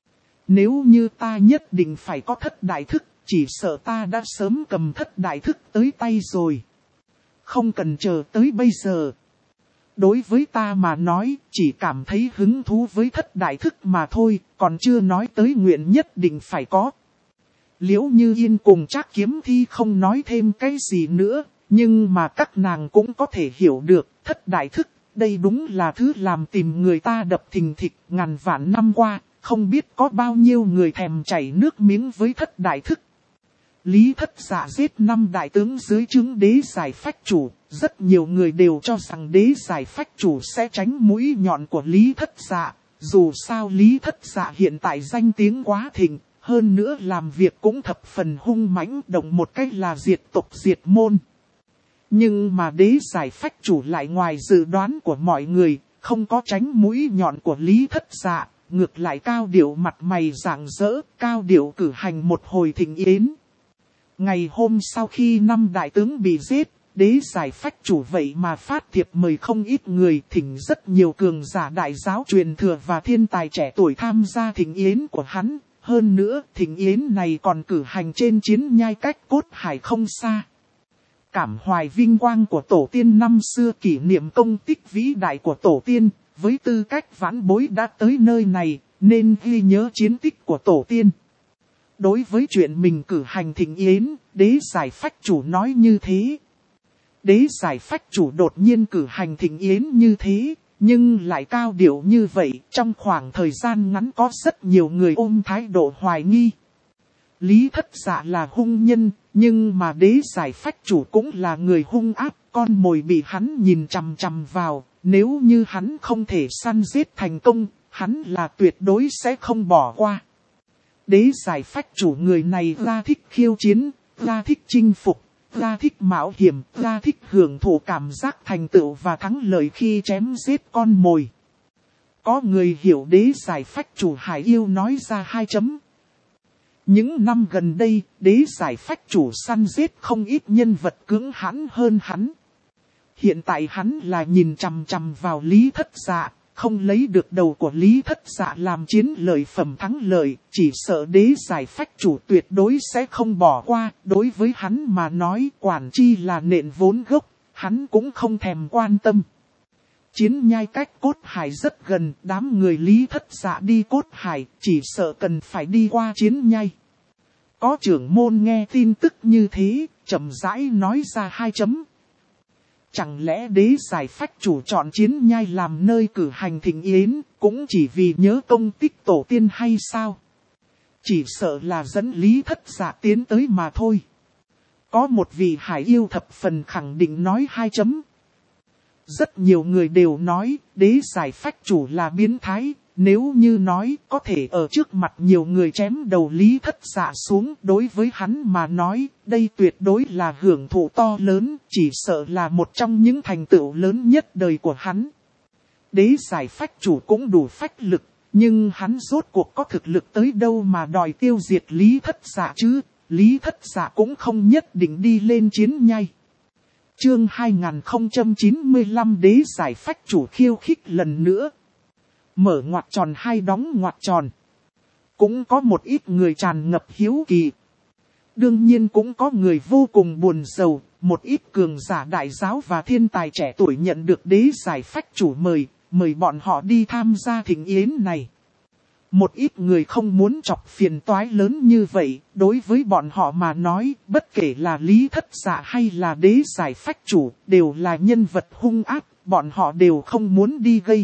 Nếu như ta nhất định phải có thất đại thức, chỉ sợ ta đã sớm cầm thất đại thức tới tay rồi. Không cần chờ tới bây giờ. Đối với ta mà nói, chỉ cảm thấy hứng thú với thất đại thức mà thôi, còn chưa nói tới nguyện nhất định phải có. Liễu Như Yên cùng Trác Kiếm Thi không nói thêm cái gì nữa, nhưng mà các nàng cũng có thể hiểu được, thất đại thức, đây đúng là thứ làm tìm người ta đập thình thịch. Ngàn vạn năm qua, không biết có bao nhiêu người thèm chảy nước miếng với thất đại thức. Lý Thất Dạ giết 5 đại tướng dưới trướng đế giải phách chủ, rất nhiều người đều cho rằng đế giải phách chủ sẽ tránh mũi nhọn của Lý Thất Dạ. Dù sao Lý Thất Dạ hiện tại danh tiếng quá thịnh, hơn nữa làm việc cũng thập phần hung mãnh, động một cách là diệt tộc diệt môn. Nhưng mà đế giải phách chủ lại ngoài dự đoán của mọi người, không có tránh mũi nhọn của Lý Thất Dạ, ngược lại cao điệu mặt mày rạng rỡ, cao điệu cử hành một hồi thịnh yến. Ngày hôm sau khi 5 đại tướng bị giết, đế giải phách chủ vậy mà phát thiệp mời không ít người, thỉnh rất nhiều cường giả đại giáo truyền thừa và thiên tài trẻ tuổi tham gia thịnh yến của hắn. Hơn nữa, thịnh yến này còn cử hành trên chiến nhai cách Cốt Hải không xa. Cảm hoài vinh quang của tổ tiên năm xưa, kỷ niệm công tích vĩ đại của tổ tiên, với tư cách vãn bối đã tới nơi này, nên ghi nhớ chiến tích của tổ tiên. Đối với chuyện mình cử hành thịnh yến, đế giải phách chủ nói như thế. Đế giải phách chủ đột nhiên cử hành thịnh yến như thế, nhưng lại cao điệu như vậy, trong khoảng thời gian ngắn có rất nhiều người ôm thái độ hoài nghi. Lý Thất Dạ là hung nhân, nhưng mà đế giải phách chủ cũng là người hung ác, con mồi bị hắn nhìn chằm chằm vào, nếu như hắn không thể săn giết thành công, hắn là tuyệt đối sẽ không bỏ qua. Đế giải phách chủ người này ra thích khiêu chiến, ra thích chinh phục, ta thích mạo hiểm, ta thích hưởng thụ cảm giác thành tựu và thắng lợi khi chém giết con mồi. Có người hiểu đế giải phách chủ hải yêu nói ra 2 chấm. Những năm gần đây, đế giải phách chủ săn giết không ít nhân vật cứng hãn hơn hắn. Hiện tại hắn là nhìn chằm chằm vào Lý Thất Dạ, không lấy được đầu của Lý Thất Dạ làm chiến lợi phẩm thắng lợi, chỉ sợ đế giải phách chủ tuyệt đối sẽ không bỏ qua. Đối với hắn mà nói quản chi là nện vốn gốc, hắn cũng không thèm quan tâm. Chiến nhai cách Cốt Hải rất gần, đám người Lý Thất Dạ đi Cốt Hải, chỉ sợ cần phải đi qua chiến nhai. Có trưởng môn nghe tin tức như thế, chậm rãi nói ra 2 chấm. Chẳng lẽ đế giải phách chủ chọn chiến nhai làm nơi cử hành thịnh yến, cũng chỉ vì nhớ công tích tổ tiên hay sao? Chỉ sợ là dẫn Lý Thất Dạ tiến tới mà thôi. Có một vị hải yêu thập phần khẳng định nói 2 chấm. Rất nhiều người đều nói đế giải phách chủ là biến thái. Nếu như nói có thể ở trước mặt nhiều người chém đầu Lý Thất Dạ xuống, đối với hắn mà nói, đây tuyệt đối là hưởng thụ to lớn, chỉ sợ là một trong những thành tựu lớn nhất đời của hắn. Đế giải phách chủ cũng đủ phách lực, nhưng hắn rốt cuộc có thực lực tới đâu mà đòi tiêu diệt Lý Thất Dạ chứ, Lý Thất Dạ cũng không nhất định đi lên chiến nhai. Chương 2095 đế giải phách chủ khiêu khích lần nữa. Mở ngoặc tròn hay đóng ngoặc tròn. Cũng có một ít người tràn ngập hiếu kỳ. Đương nhiên cũng có người vô cùng buồn rầu. Một ít cường giả đại giáo và thiên tài trẻ tuổi nhận được đế giải phách chủ mời bọn họ đi tham gia thịnh yến này. Một ít người không muốn chọc phiền toái lớn như vậy. Đối với bọn họ mà nói, bất kể là Lý Thất Dạ hay là đế giải phách chủ, đều là nhân vật hung ác, bọn họ đều không muốn đi gây.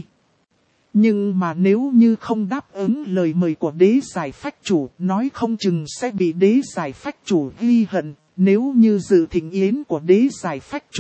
Nhưng mà nếu như không đáp ứng lời mời của đế giải phách chủ, nói không chừng sẽ bị đế giải phách chủ ghi hận. Nếu như dự thịnh yến của đế giải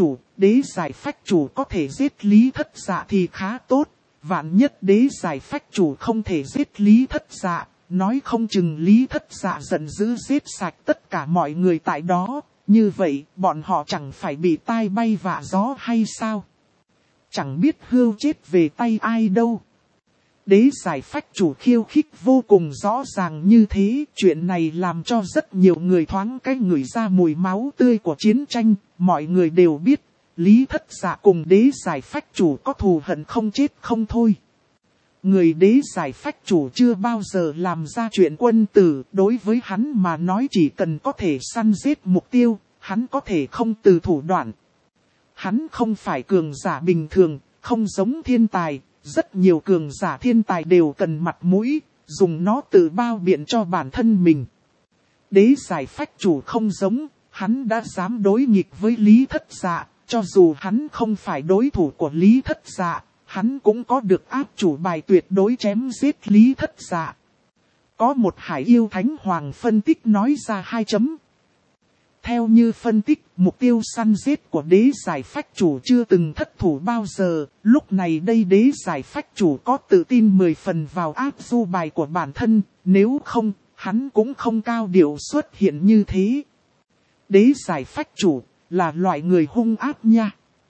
phách chủ có thể giết Lý Thất Dạ thì khá tốt. Vạn nhất đế giải phách chủ không thể giết Lý Thất Dạ, nói không chừng Lý Thất Dạ giận dữ giết sạch tất cả mọi người tại đó. Như vậy, bọn họ chẳng phải bị tai bay vạ gió hay sao? Chẳng biết hươu chết về tay ai đâu. Đế giải phách chủ khiêu khích vô cùng rõ ràng như thế, chuyện này làm cho rất nhiều người thoáng cái ngửi ra mùi máu tươi của chiến tranh. Mọi người đều biết, Lý Thất Dạ cùng đế giải phách chủ có thù hận không chết không thôi. Người đế giải phách chủ chưa bao giờ làm ra chuyện quân tử, đối với hắn mà nói chỉ cần có thể săn giết mục tiêu, hắn có thể không từ thủ đoạn. Hắn không phải cường giả bình thường, không giống thiên tài. Rất nhiều cường giả thiên tài đều cần mặt mũi, dùng nó tự bao biện cho bản thân mình. Đế giải phách chủ không giống, hắn đã dám đối nghịch với Lý Thất Dạ, cho dù hắn không phải đối thủ của Lý Thất Dạ, hắn cũng có được áp chủ bài tuyệt đối chém giết Lý Thất Dạ. Có một hải yêu thánh hoàng phân tích nói ra 2 chấm. Theo như phân tích, mục tiêu săn giết của đế giải phách chủ chưa từng thất thủ bao giờ, lúc này đây đế giải phách chủ có tự tin 10 phần vào áp du bài của bản thân, nếu không, hắn cũng không cao điệu xuất hiện như thế. Đế giải phách chủ là loại người hung ác nha.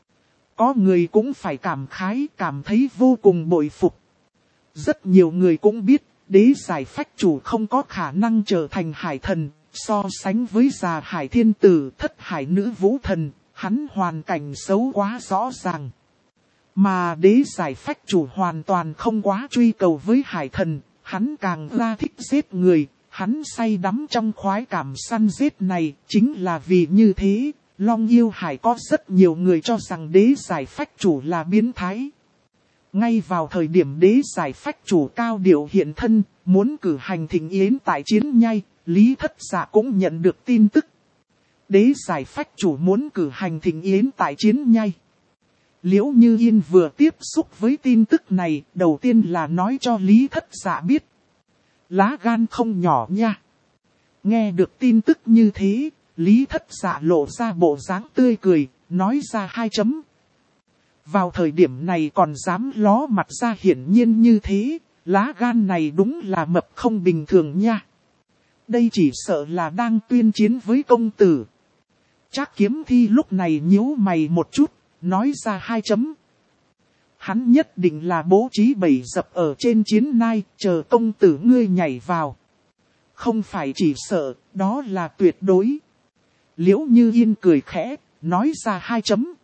Có người cũng phải cảm khái, cảm thấy vô cùng bội phục. Rất nhiều người cũng biết, đế giải phách chủ không có khả năng trở thành hải thần. So sánh với già hải thiên tử, thất hải nữ vũ thần, hắn hoàn cảnh xấu quá rõ ràng. Mà đế giải phách chủ hoàn toàn không quá truy cầu với hải thần, hắn càng ra thích giết người, hắn say đắm trong khoái cảm săn giết này, chính là vì như thế, Long Yêu Hải có rất nhiều người cho rằng đế giải phách chủ là biến thái. Ngay vào thời điểm đế giải phách chủ cao điệu hiện thân, muốn cử hành thịnh yến tại chiến nhai, Lý Thất Dạ cũng nhận được tin tức. Đế giải phách chủ muốn cử hành thịnh yến tại chiến nhai. Liễu Như Yên vừa tiếp xúc với tin tức này, đầu tiên là nói cho Lý Thất Dạ biết. Lá gan không nhỏ nha. Nghe được tin tức như thế, Lý Thất Dạ lộ ra bộ dáng tươi cười, nói ra 2 chấm. Vào thời điểm này còn dám ló mặt ra hiển nhiên như thế, lá gan này đúng là mập không bình thường nha. Đây chỉ sợ là đang tuyên chiến với công tử. Trác Kiếm Thi lúc này nhíu mày một chút, nói ra 2 chấm. Hắn nhất định là bố trí bẫy dập ở trên chiến nai, chờ công tử ngươi nhảy vào. Không phải chỉ sợ, đó là tuyệt đối. Liễu Như Yên cười khẽ, nói ra 2 chấm.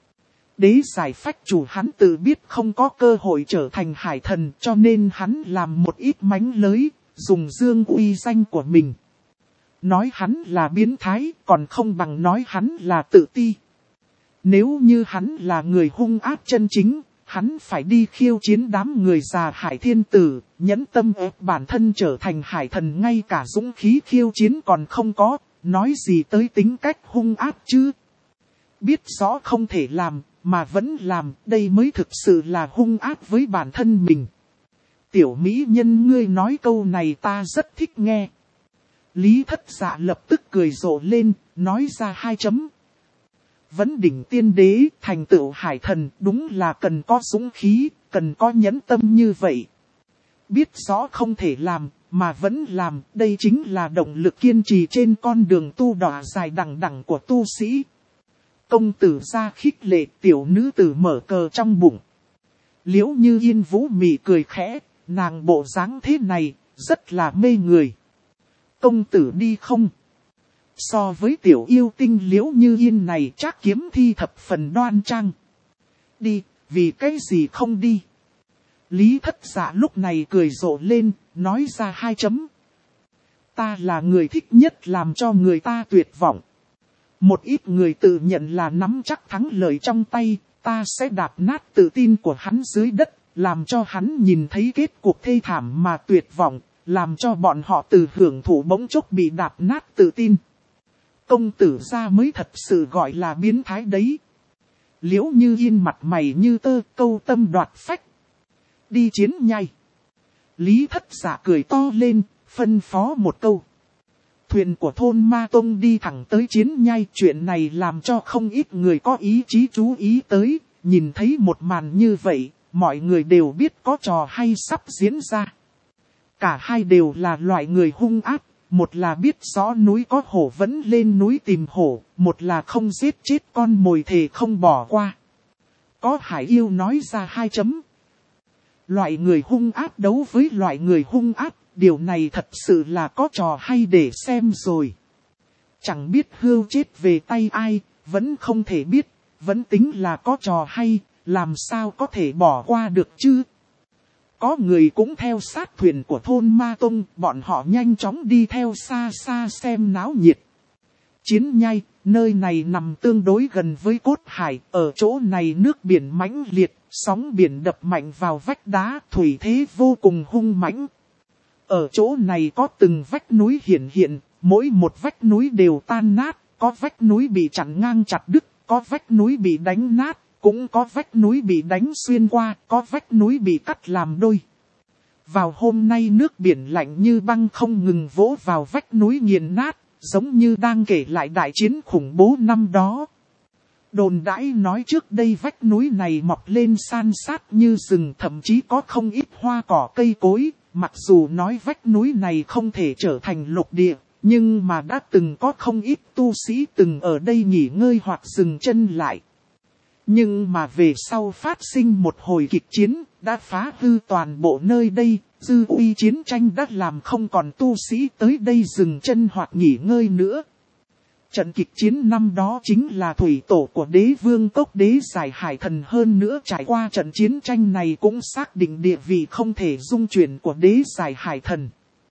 Đế giải phách chủ hắn tự biết không có cơ hội trở thành hải thần, cho nên hắn làm một ít mánh lới, dùng dương uy danh của mình. Nói hắn là biến thái, còn không bằng nói hắn là tự ti. Nếu như hắn là người hung ác chân chính, hắn phải đi khiêu chiến đám người già hải thiên tử, nhẫn tâm ép bản thân trở thành hải thần, ngay cả dũng khí khiêu chiến còn không có, nói gì tới tính cách hung ác chứ. Biết rõ không thể làm, mà vẫn làm, đây mới thực sự là hung ác với bản thân mình. Tiểu mỹ nhân ngươi nói câu này ta rất thích nghe. Lý Thất Dạ lập tức cười rộ lên, nói ra 2 chấm. Vấn đỉnh tiên đế, thành tựu hải thần, đúng là cần có dũng khí, cần có nhẫn tâm như vậy. Biết rõ không thể làm, mà vẫn làm, đây chính là động lực kiên trì trên con đường tu đọa dài đằng đằng của tu sĩ. Công tử ra khích lệ, tiểu nữ tử mở cờ trong bụng. Liễu Như Yên vũ mị cười khẽ, nàng bộ dáng thế này, rất là mê người. Công tử đi không? So với tiểu yêu tinh Liễu Như Yên này, Trác Kiếm Thi thập phần đoan trang. Đi, vì cái gì không đi? Lý Thất Dạ lúc này cười rộ lên, nói ra 2 chấm. Ta là người thích nhất làm cho người ta tuyệt vọng. Một ít người tự nhận là nắm chắc thắng lợi trong tay, ta sẽ đạp nát tự tin của hắn dưới đất, làm cho hắn nhìn thấy kết cuộc thê thảm mà tuyệt vọng, làm cho bọn họ từ hưởng thụ bỗng chốc bị đạp nát tự tin. Công tử gia mới thật sự gọi là biến thái đấy. Liễu Như Yên mặt mày như tơ, câu tâm đoạt phách. Đi chiến nhai. Lý Thất Dạ cười to lên, phân phó một câu. Thuyền của thôn Ma Tông đi thẳng tới chiến nhai, chuyện này làm cho không ít người có ý chí chú ý tới, nhìn thấy một màn như vậy, mọi người đều biết có trò hay sắp diễn ra. Cả hai đều là loại người hung ác, một là biết rõ núi có hổ vẫn lên núi tìm hổ, một là không giết chết con mồi thề không bỏ qua. Có hải yêu nói ra 2 chấm. Loại người hung ác đấu với loại người hung ác, điều này thật sự là có trò hay để xem rồi. Chẳng biết hươu chết về tay ai, vẫn không thể biết, vẫn tính là có trò hay, làm sao có thể bỏ qua được chứ. Có người cũng theo sát thuyền của thôn Ma Tông, bọn họ nhanh chóng đi theo xa xa xem náo nhiệt. Chiến nhai, nơi này nằm tương đối gần với cốt hải, ở chỗ này nước biển mãnh liệt, sóng biển đập mạnh vào vách đá, thủy thế vô cùng hung mãnh. Ở chỗ này có từng vách núi hiện hiện, mỗi một vách núi đều tan nát, có vách núi bị chặn ngang chặt đứt, có vách núi bị đánh nát, cũng có vách núi bị đánh xuyên qua, có vách núi bị cắt làm đôi. Vào hôm nay nước biển lạnh như băng không ngừng vỗ vào vách núi nghiền nát, giống như đang kể lại đại chiến khủng bố năm đó. Đồn đãi nói trước đây vách núi này mọc lên san sát như rừng, thậm chí có không ít hoa cỏ cây cối. Mặc dù nói vách núi này không thể trở thành lục địa, nhưng mà đã từng có không ít tu sĩ từng ở đây nghỉ ngơi hoặc dừng chân lại. Nhưng mà về sau phát sinh một hồi kịch chiến, đã phá hư toàn bộ nơi đây, dư uy chiến tranh đã làm không còn tu sĩ tới đây dừng chân hoặc nghỉ ngơi nữa. Trận kịch chiến năm đó chính là thủy tổ của đế vương cốc đế giải hải thần, hơn nữa trải qua trận chiến tranh này cũng xác định địa vị không thể dung chuyển của đế giải hải thần.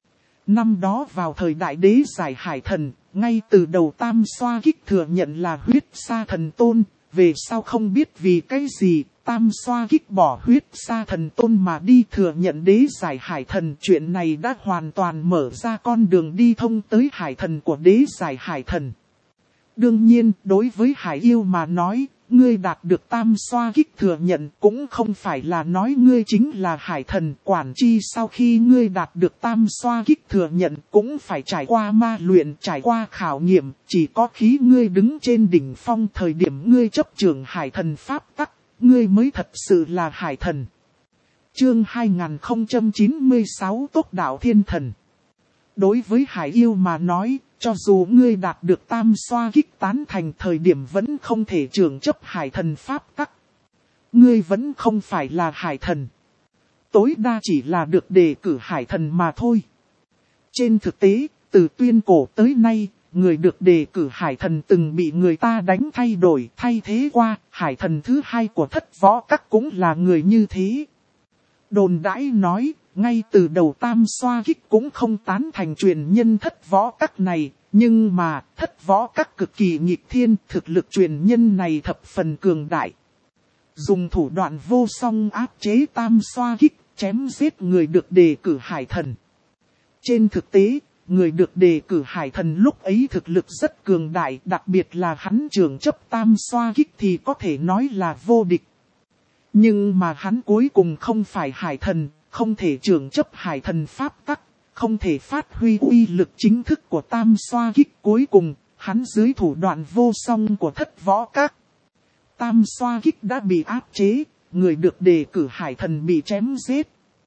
Năm đó vào thời đại đế giải hải thần, ngay từ đầu Tam Xoa Kích thừa nhận là huyết sa thần tôn, về sau không biết vì cái gì, Tam Xoa Kích bỏ huyết sa thần tôn mà đi thừa nhận đế giải hải thần. Chuyện này đã hoàn toàn mở ra con đường đi thông tới hải thần của đế giải hải thần. Đương nhiên, đối với hải yêu mà nói, ngươi đạt được Tam Xoa Kích thừa nhận cũng không phải là nói ngươi chính là hải thần. Quản chi sau khi ngươi đạt được Tam Xoa Kích thừa nhận cũng phải trải qua ma luyện, trải qua khảo nghiệm. Chỉ có khi ngươi đứng trên đỉnh phong thời điểm ngươi chấp trưởng hải thần pháp tắc, ngươi mới thật sự là hải thần. Chương 2096 Tốc Đạo Thiên Thần. Đối với hải yêu mà nói, cho dù ngươi đạt được tam xoa kích tán thành thời điểm vẫn không thể trưởng chấp hải thần pháp tắc. Ngươi vẫn không phải là hải thần. Tối đa chỉ là được đề cử hải thần mà thôi. Trên thực tế, từ tuyên cổ tới nay, người được đề cử hải thần từng bị người ta đánh thay đổi thay thế qua. Hải thần thứ hai của Thất Võ Các cũng là người như thế. Đồn đãi nói, ngay từ đầu tam xoa kích cũng không tán thành truyền nhân Thất Võ Các này. Nhưng mà, Thất Võ Các cực kỳ nghịch thiên, thực lực truyền nhân này thập phần cường đại. Dùng thủ đoạn vô song áp chế tam xoa kích, chém giết người được đề cử hải thần. Trên thực tế, người được đề cử hải thần lúc ấy thực lực rất cường đại, đặc biệt là hắn trưởng chấp tam xoa kích thì có thể nói là vô địch. Nhưng mà hắn cuối cùng không phải hải thần, không thể trưởng chấp hải thần pháp tắc, không thể phát huy uy lực chính thức của tam xoa kích. Cuối cùng, hắn dưới thủ đoạn vô song của Thất Võ Các. Tam xoa kích đã bị áp chế, người được đề cử hải thần bị chém giết.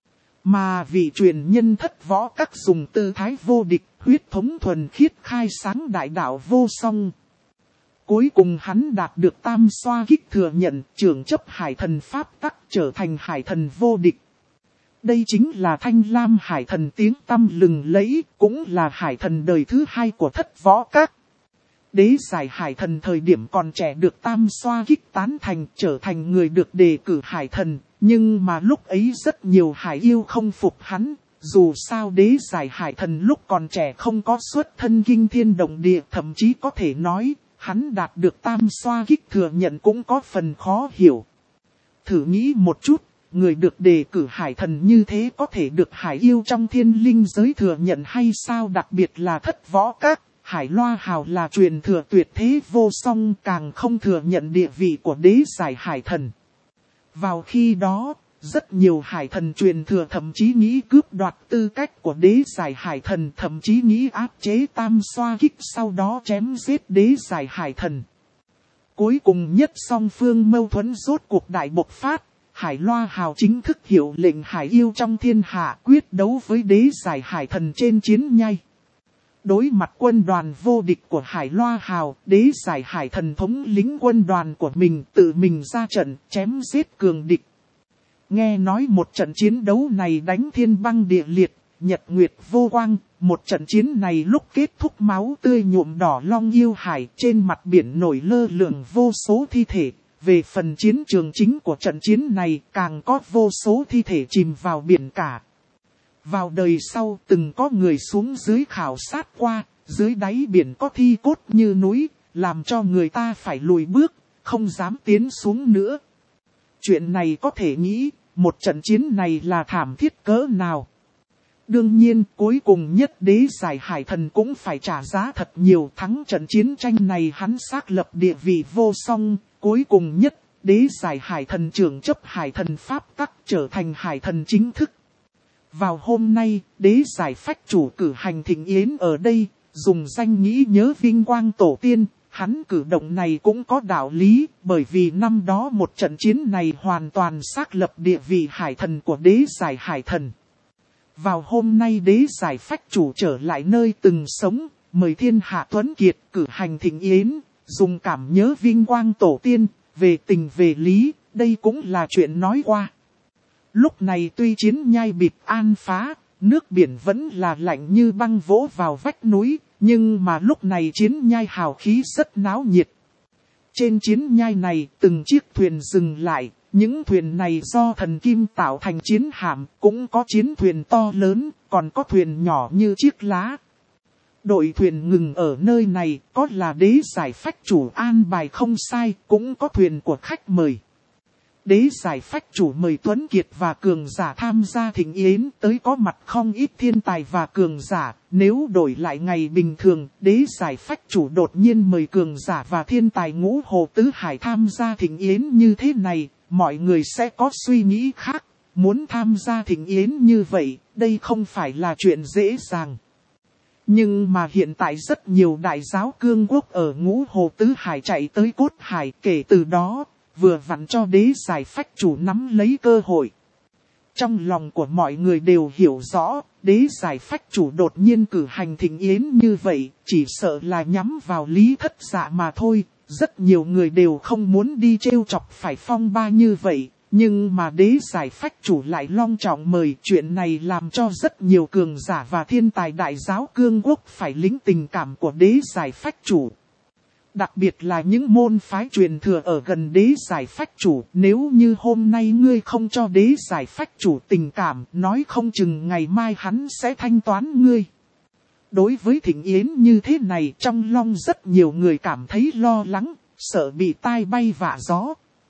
Mà vị truyền nhân Thất Võ Các dùng tư thái vô địch, huyết thống thuần khiết khai sáng đại đạo vô song. Cuối cùng hắn đạt được tam xoa kích thừa nhận, trưởng chấp hải thần pháp tắc, trở thành hải thần vô địch. Đây chính là Thanh Lam hải thần tiếng tăm lừng lẫy, cũng là hải thần đời thứ hai của Thất Võ Các. Đế giải hải thần thời điểm còn trẻ được tam xoa kích tán thành, trở thành người được đề cử hải thần. Nhưng mà lúc ấy rất nhiều hải yêu không phục hắn. Dù sao đế giải hải thần lúc còn trẻ không có xuất thân kinh thiên động địa, thậm chí có thể nói, hắn đạt được tam xoa kích thừa nhận cũng có phần khó hiểu. Thử nghĩ một chút, người được đề cử hải thần như thế có thể được hải yêu trong thiên linh giới thừa nhận hay sao? Đặc biệt là Thất Võ Các, Hải Loa Hào là truyền thừa tuyệt thế vô song, càng không thừa nhận địa vị của đế giải hải thần. Vào khi đó, rất nhiều hải thần truyền thừa thậm chí nghĩ cướp đoạt tư cách của đế giải hải thần, thậm chí nghĩ áp chế tam xoa kích, sau đó chém giết đế giải hải thần. Cuối cùng nhất song phương mâu thuẫn rốt cuộc đại bộc phát, Hải Loa Hào chính thức hiệu lệnh hải yêu trong thiên hạ quyết đấu với đế giải hải thần trên chiến nhai. Đối mặt quân đoàn vô địch của Hải Loa Hào, đế giải hải thần thống lĩnh quân đoàn của mình tự mình ra trận chém giết cường địch. Nghe nói một trận chiến đấu này đánh thiên băng địa liệt, nhật nguyệt vô quang. Một trận chiến này lúc kết thúc máu tươi nhuộm đỏ Long Yêu Hải, trên mặt biển nổi lơ lửng vô số thi thể. Về phần chiến trường chính của trận chiến này càng có vô số thi thể chìm vào biển cả. Vào đời sau từng có người xuống dưới khảo sát qua, dưới đáy biển có thi cốt như núi, làm cho người ta phải lùi bước, không dám tiến xuống nữa. Chuyện này có thể nghĩ, một trận chiến này là thảm thiết cỡ nào. Đương nhiên, cuối cùng nhất đế giải hải thần cũng phải trả giá thật nhiều. Thắng trận chiến tranh này hắn xác lập địa vị vô song. Cuối cùng nhất, đế giải hải thần trưởng chấp hải thần pháp tắc, trở thành hải thần chính thức. Vào hôm nay, đế giải phách chủ cử hành thịnh yến ở đây, dùng danh nghĩ nhớ vinh quang tổ tiên. Hắn cử động này cũng có đạo lý, bởi vì năm đó một trận chiến này hoàn toàn xác lập địa vị hải thần của đế giải hải thần. Vào hôm nay đế giải phách chủ trở lại nơi từng sống, mời thiên hạ tuấn kiệt cử hành thịnh yến, dùng cảm nhớ vinh quang tổ tiên, về tình về lý, đây cũng là chuyện nói qua. Lúc này tuy chiến nhai bịt an phá, nước biển vẫn là lạnh như băng vỗ vào vách núi, nhưng mà lúc này chiến nhai hào khí rất náo nhiệt. Trên chiến nhai này từng chiếc thuyền dừng lại, những thuyền này do thần kim tạo thành chiến hạm, cũng có chiến thuyền to lớn, còn có thuyền nhỏ như chiếc lá. Đội thuyền ngừng ở nơi này, có là đế giải phách chủ an bài không sai, cũng có thuyền của khách mời. Đế giải phách chủ mời tuấn kiệt và cường giả tham gia thịnh yến, tới có mặt không ít thiên tài và cường giả. Nếu đổi lại ngày bình thường, đế giải phách chủ đột nhiên mời cường giả và thiên tài ngũ hồ tứ hải tham gia thịnh yến như thế này, mọi người sẽ có suy nghĩ khác. Muốn tham gia thịnh yến như vậy, đây không phải là chuyện dễ dàng. Nhưng mà hiện tại rất nhiều đại giáo cương quốc ở ngũ hồ tứ hải chạy tới cốt hải, kể từ đó vừa vặn cho đế giải phách chủ nắm lấy cơ hội. Trong lòng của mọi người đều hiểu rõ, đế giải phách chủ đột nhiên cử hành thịnh yến như vậy, chỉ sợ là nhắm vào Lý Thất Dạ mà thôi. Rất nhiều người đều không muốn đi trêu chọc phải phong ba như vậy, nhưng mà đế giải phách chủ lại long trọng mời. Chuyện này làm cho rất nhiều cường giả và thiên tài đại giáo cương quốc phải lĩnh tình cảm của đế giải phách chủ. Đặc biệt là những môn phái truyền thừa ở gần đế giải phách chủ, nếu như hôm nay ngươi không cho đế giải phách chủ tình cảm, nói không chừng ngày mai hắn sẽ thanh toán ngươi. Đối với thịnh yến như thế này, trong lòng rất nhiều người cảm thấy lo lắng, sợ bị tai bay vạ gió.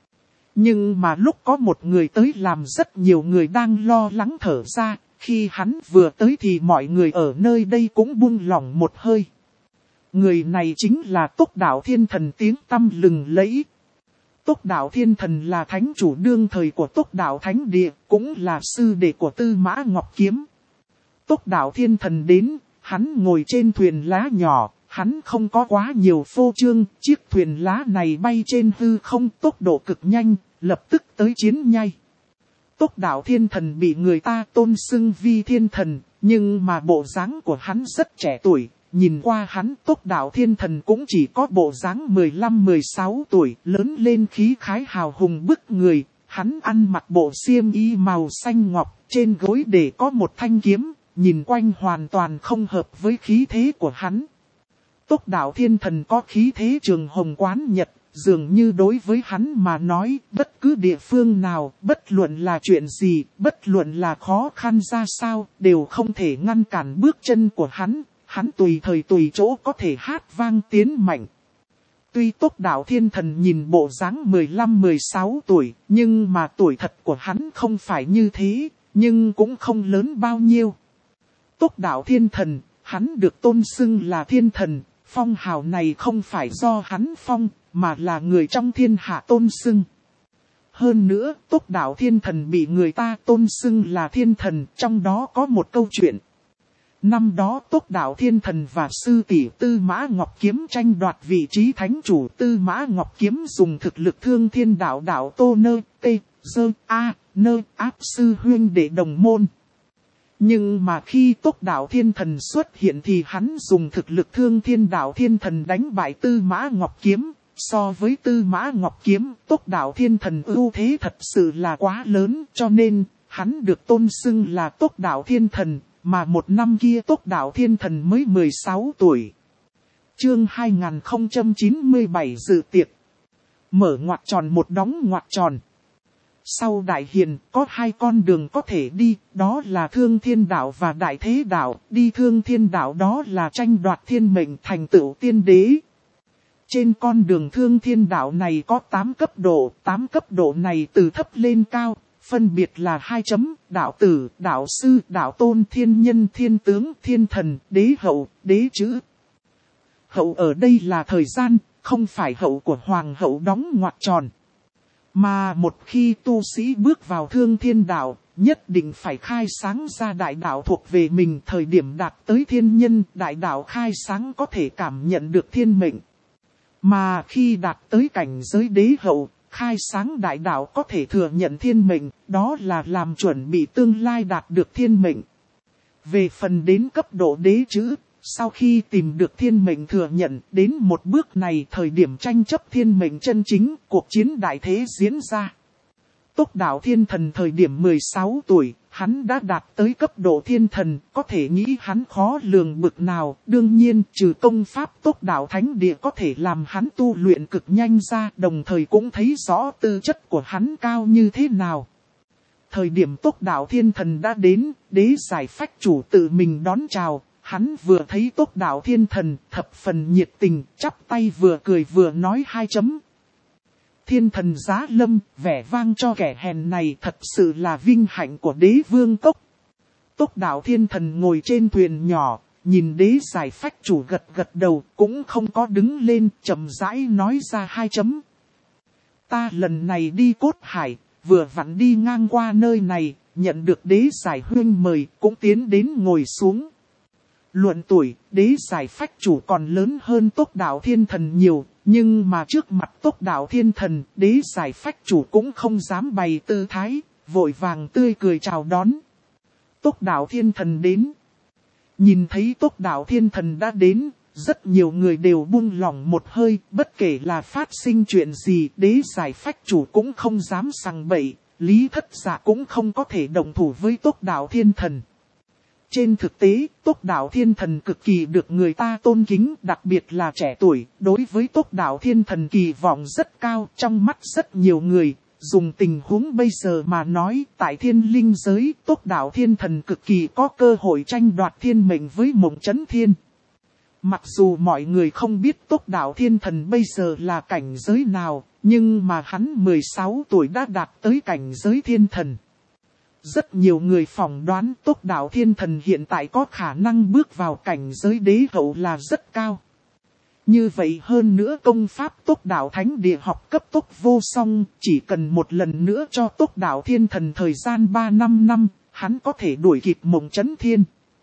Nhưng mà lúc có một người tới làm rất nhiều người đang lo lắng thở ra, khi hắn vừa tới thì mọi người ở nơi đây cũng buông lỏng một hơi. Người này chính là Túc Đạo Thiên Thần tiếng tăm lừng lẫy. Túc Đạo Thiên Thần là thánh chủ đương thời của Túc Đạo Thánh Địa, cũng là sư đệ của Tư Mã Ngọc Kiếm. Túc Đạo Thiên Thần đến, hắn ngồi trên thuyền lá nhỏ, hắn không có quá nhiều phô trương, chiếc thuyền lá này bay trên hư không tốc độ cực nhanh, lập tức tới chiến nhai. Túc Đạo Thiên Thần bị người ta tôn xưng vi thiên thần, nhưng mà bộ dáng của hắn rất trẻ tuổi. Nhìn qua hắn Túc Đạo Thiên Thần cũng chỉ có bộ dáng 15-16 tuổi, lớn lên khí khái hào hùng bức người. Hắn ăn mặc bộ xiêm y màu xanh ngọc, trên gối để có một thanh kiếm, nhìn quanh hoàn toàn không hợp với khí thế của hắn. Túc Đạo Thiên Thần có khí thế trường hồng quán nhật, dường như đối với hắn mà nói, bất cứ địa phương nào, bất luận là chuyện gì, bất luận là khó khăn ra sao, đều không thể ngăn cản bước chân của hắn. Hắn tùy thời tùy chỗ có thể hát vang tiến mạnh. Tuy Túc Đạo Thiên Thần nhìn bộ dáng 15-16 tuổi, nhưng mà tuổi thật của hắn không phải như thế, nhưng cũng không lớn bao nhiêu. Túc Đạo Thiên Thần, hắn được tôn xưng là thiên thần, phong hào này không phải do hắn phong, mà là người trong thiên hạ tôn xưng. Hơn nữa, Túc Đạo Thiên Thần bị người ta tôn xưng là thiên thần, trong đó có một câu chuyện. Năm đó Túc Đạo Thiên Thần và sư tỷ Tư Mã Ngọc Kiếm tranh đoạt vị trí thánh chủ. Tư Mã Ngọc Kiếm dùng thực lực thương thiên đạo đạo tô nơ tê dơ a nơ áp sư huyên để đồng môn. Nhưng mà khi Túc Đạo Thiên Thần xuất hiện thì hắn dùng thực lực thương thiên đạo thiên thần đánh bại Tư Mã Ngọc Kiếm. So với Tư Mã Ngọc Kiếm, Túc Đạo Thiên Thần ưu thế thật sự là quá lớn, cho nên hắn được tôn xưng là Túc Đạo Thiên Thần. Mà một năm kia Túc Đạo Thiên Thần mới 16 tuổi. Chương 2097 dự tiệc. Mở ngoặc tròn một đóng ngoặc tròn. Sau Đại Hiền có hai con đường có thể đi, đó là Thương Thiên Đạo và Đại Thế Đạo. Đi Thương Thiên Đạo đó là tranh đoạt thiên mệnh thành tựu tiên đế. Trên con đường Thương Thiên Đạo này có 8 cấp độ, 8 cấp độ này từ thấp lên cao. Phân biệt là 2 chấm, đạo tử, đạo sư, đạo tôn, thiên nhân, thiên tướng, thiên thần, đế hậu, đế chữ. Hậu ở đây là thời gian, không phải hậu của hoàng hậu đóng ngoặc tròn. Mà một khi tu sĩ bước vào Thương Thiên Đạo, nhất định phải khai sáng ra đại đạo thuộc về mình. Thời điểm đạt tới thiên nhân, đại đạo khai sáng có thể cảm nhận được thiên mệnh. Mà khi đạt tới cảnh giới đế hậu, khai sáng đại đạo có thể thừa nhận thiên mệnh, đó là làm chuẩn bị tương lai đạt được thiên mệnh. Về phần đến cấp độ đế chữ, sau khi tìm được thiên mệnh thừa nhận, đến một bước này thời điểm tranh chấp thiên mệnh chân chính, cuộc chiến đại thế diễn ra. Túc Đạo Thiên Thần thời điểm 16 tuổi, hắn đã đạt tới cấp độ thiên thần, có thể nghĩ hắn khó lường bực nào. Đương nhiên, trừ công pháp Túc Đạo Thánh Địa có thể làm hắn tu luyện cực nhanh ra, đồng thời cũng thấy rõ tư chất của hắn cao như thế nào. Thời điểm Túc Đạo Thiên Thần đã đến, đế giải phách chủ tự mình đón chào. Hắn vừa thấy Túc Đạo Thiên Thần, thập phần nhiệt tình, chắp tay vừa cười vừa nói 2 chấm. Thiên thần giá lâm, vẻ vang cho kẻ hèn này thật sự là vinh hạnh của đế vương cốc. Túc Đạo Thiên Thần ngồi trên thuyền nhỏ, nhìn đế giải phách chủ gật gật đầu, cũng không có đứng lên, chậm rãi nói ra 2 chấm. Ta lần này đi Cốt Hải, vừa vặn đi ngang qua nơi này, nhận được đế giải huyên mời, cũng tiến đến ngồi xuống. Luận tuổi, đế giải phách chủ còn lớn hơn Túc Đạo Thiên Thần nhiều. Nhưng mà trước mặt Túc Đạo Thiên Thần, đế giải phách chủ cũng không dám bày tư thái, vội vàng tươi cười chào đón. Tốc Đạo Thiên Thần đến. Nhìn thấy Tốc Đạo Thiên Thần đã đến, rất nhiều người đều buông lỏng một hơi, bất kể là phát sinh chuyện gì, đế giải phách chủ cũng không dám sằng bậy, Lý Thất Dạ cũng không có thể đồng thủ với Tốc Đạo Thiên Thần. Trên thực tế, Tốc Đạo Thiên Thần cực kỳ được người ta tôn kính, đặc biệt là trẻ tuổi, đối với Tốc Đạo Thiên Thần kỳ vọng rất cao trong mắt rất nhiều người. Dùng tình huống bây giờ mà nói, tại thiên linh giới, Tốc Đạo Thiên Thần cực kỳ có cơ hội tranh đoạt thiên mệnh với Mộng Chấn Thiên. Mặc dù mọi người không biết Tốc Đạo Thiên Thần bây giờ là cảnh giới nào, nhưng mà hắn 16 tuổi đã đạt tới cảnh giới thiên thần. Rất nhiều người phỏng đoán Tốc Đạo Thiên Thần hiện tại có khả năng bước vào cảnh giới đế hậu là rất cao. Như vậy hơn nữa công pháp Tốc Đạo Thánh Địa học cấp tốc vô song, chỉ cần một lần nữa cho Tốc Đạo Thiên Thần thời gian 3-5 năm, hắn có thể đuổi kịp Mộng Chấn Thiên.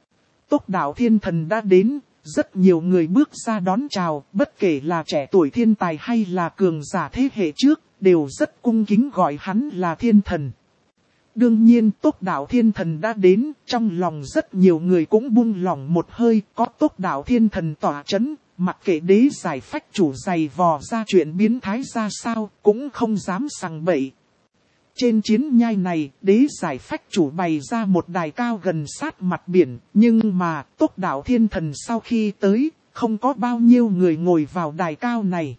Tốc Đạo Thiên Thần đã đến, rất nhiều người bước ra đón chào, bất kể là trẻ tuổi thiên tài hay là cường giả thế hệ trước, đều rất cung kính gọi hắn là thiên thần. Đương nhiên Tốc Đạo Thiên Thần đã đến, trong lòng rất nhiều người cũng buông lỏng một hơi, có Tốc Đạo Thiên Thần tỏa chấn, mặc kệ đế giải phách chủ giày vò ra chuyện biến thái ra sao, cũng không dám sằng bậy. Trên chiến nhai này, đế giải phách chủ bày ra một đài cao gần sát mặt biển, nhưng mà Tốc Đạo Thiên Thần sau khi tới, không có bao nhiêu người ngồi vào đài cao này.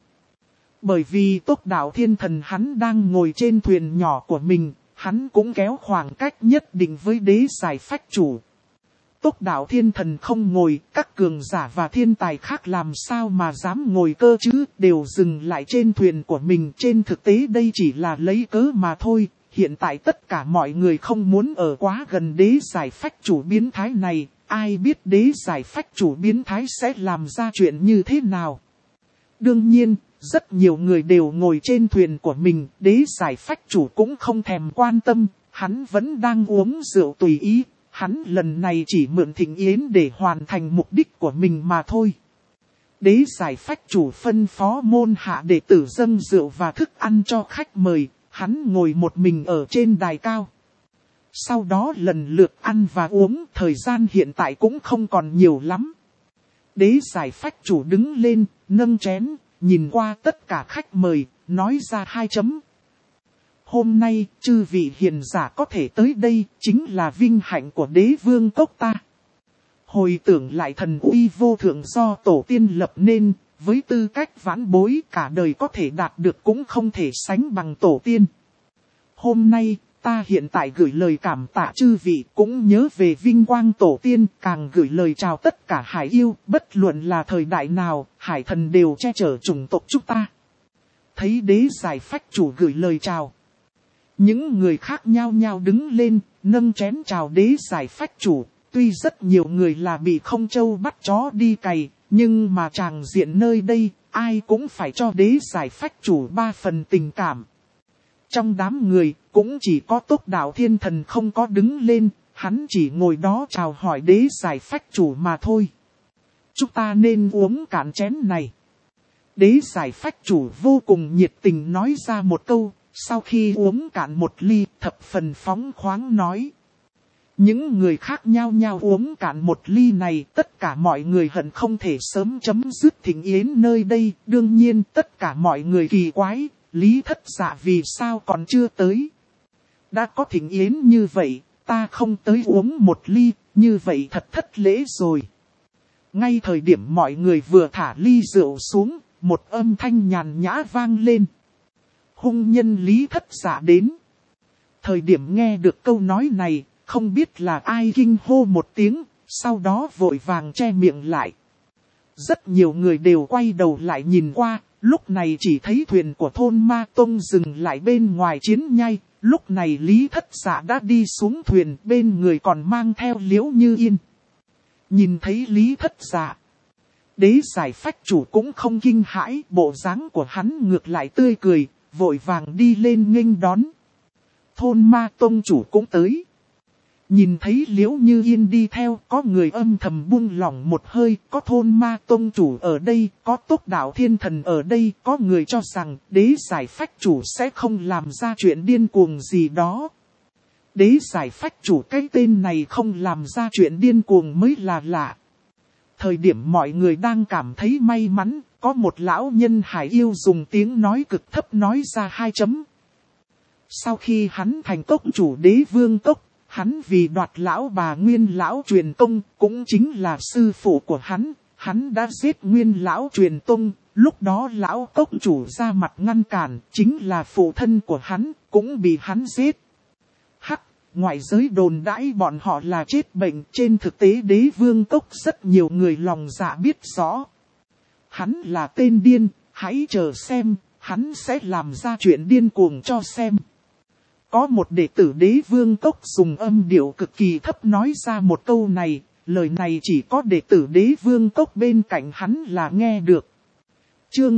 Bởi vì Tốc Đạo Thiên Thần hắn đang ngồi trên thuyền nhỏ của mình, hắn cũng kéo khoảng cách nhất định với đế giải phách chủ. Tốc Đạo Thiên Thần không ngồi, các cường giả và thiên tài khác làm sao mà dám ngồi cơ chứ, đều dừng lại trên thuyền của mình. Trên thực tế đây chỉ là lấy cớ mà thôi, hiện tại tất cả mọi người không muốn ở quá gần đế giải phách chủ biến thái này, ai biết đế giải phách chủ biến thái sẽ làm ra chuyện như thế nào. Đương nhiên, rất nhiều người đều ngồi trên thuyền của mình, đế giải phách chủ cũng không thèm quan tâm, hắn vẫn đang uống rượu tùy ý. Hắn lần này chỉ mượn thịnh yến để hoàn thành mục đích của mình mà thôi. Đế giải phách chủ phân phó môn hạ đệ tử dâng rượu và thức ăn cho khách mời, hắn ngồi một mình ở trên đài cao. Sau đó lần lượt ăn và uống, thời gian hiện tại cũng không còn nhiều lắm. Đế giải phách chủ đứng lên, nâng chén, nhìn qua tất cả khách mời, nói ra 2 chấm. Hôm nay, chư vị hiền giả có thể tới đây, chính là vinh hạnh của đế vương cốc ta. Hồi tưởng lại thần uy vô thượng do tổ tiên lập nên, với tư cách vãn bối cả đời có thể đạt được cũng không thể sánh bằng tổ tiên. Hôm nay, ta hiện tại gửi lời cảm tạ chư vị, cũng nhớ về vinh quang tổ tiên, càng gửi lời chào tất cả hải yêu, bất luận là thời đại nào, hải thần đều che chở chủng tộc chúng ta. Thấy đế giải phách chủ gửi lời chào. Những người khác nhao nhao đứng lên, nâng chén chào đế giải phách chủ. Tuy rất nhiều người là bị không trâu bắt chó đi cày, nhưng mà tràng diện nơi đây, ai cũng phải cho đế giải phách chủ 3 phần tình cảm. Trong đám người, cũng chỉ có Tốc Đạo Thiên Thần không có đứng lên, hắn chỉ ngồi đó chào hỏi đế giải phách chủ mà thôi. Chúng ta nên uống cạn chén này. Đế giải phách chủ vô cùng nhiệt tình nói ra một câu. Sau khi uống cạn một ly, thập phần phóng khoáng nói. Những người khác nhao nhao uống cạn một ly này, tất cả mọi người hận không thể sớm chấm dứt thịnh yến nơi đây. Đương nhiên tất cả mọi người kỳ quái, Lý Thất Dạ vì sao còn chưa tới. Đã có thịnh yến như vậy, ta không tới uống một ly, như vậy thật thất lễ rồi. Ngay thời điểm mọi người vừa thả ly rượu xuống, một âm thanh nhàn nhã vang lên. Hung nhân Lý Thất Dạ đến. Thời điểm nghe được câu nói này, không biết là ai kinh hô một tiếng, sau đó vội vàng che miệng lại. Rất nhiều người đều quay đầu lại nhìn qua, lúc này chỉ thấy thuyền của thôn Ma Tông dừng lại bên ngoài chiến nhai. Lúc này Lý Thất Dạ đã đi xuống thuyền, bên người còn mang theo Liễu Như Yên. Nhìn thấy Lý Thất Dạ, đế giải phách chủ cũng không kinh hãi, bộ dáng của hắn ngược lại tươi cười. Vội vàng đi lên nghênh đón. Thôn Ma Tông chủ cũng tới. Nhìn thấy Liễu Như Yên đi theo, có người âm thầm buông lỏng một hơi, có thôn Ma Tông chủ ở đây, có Tốc Đạo Thiên Thần ở đây, có người cho rằng đế giải phách chủ sẽ không làm ra chuyện điên cuồng gì đó. Đế giải phách chủ cái tên này không làm ra chuyện điên cuồng mới là lạ. Thời điểm mọi người đang cảm thấy may mắn, có một lão nhân hải yêu dùng tiếng nói cực thấp nói ra 2 chấm. Sau khi hắn thành cốc chủ đế vương cốc, hắn vì đoạt lão bà nguyên lão truyền tông, cũng chính là sư phụ của hắn đã giết nguyên lão truyền tông, lúc đó lão cốc chủ ra mặt ngăn cản, chính là phụ thân của hắn, cũng bị hắn giết. Ngoại giới đồn đãi bọn họ là chết bệnh, trên thực tế đế vương cốc rất nhiều người lòng dạ biết rõ. Hắn là tên điên, hãy chờ xem, hắn sẽ làm ra chuyện điên cuồng cho xem. Có một đệ tử đế vương cốc dùng âm điệu cực kỳ thấp nói ra một câu này, lời này chỉ có đệ tử đế vương cốc bên cạnh hắn là nghe được. Chương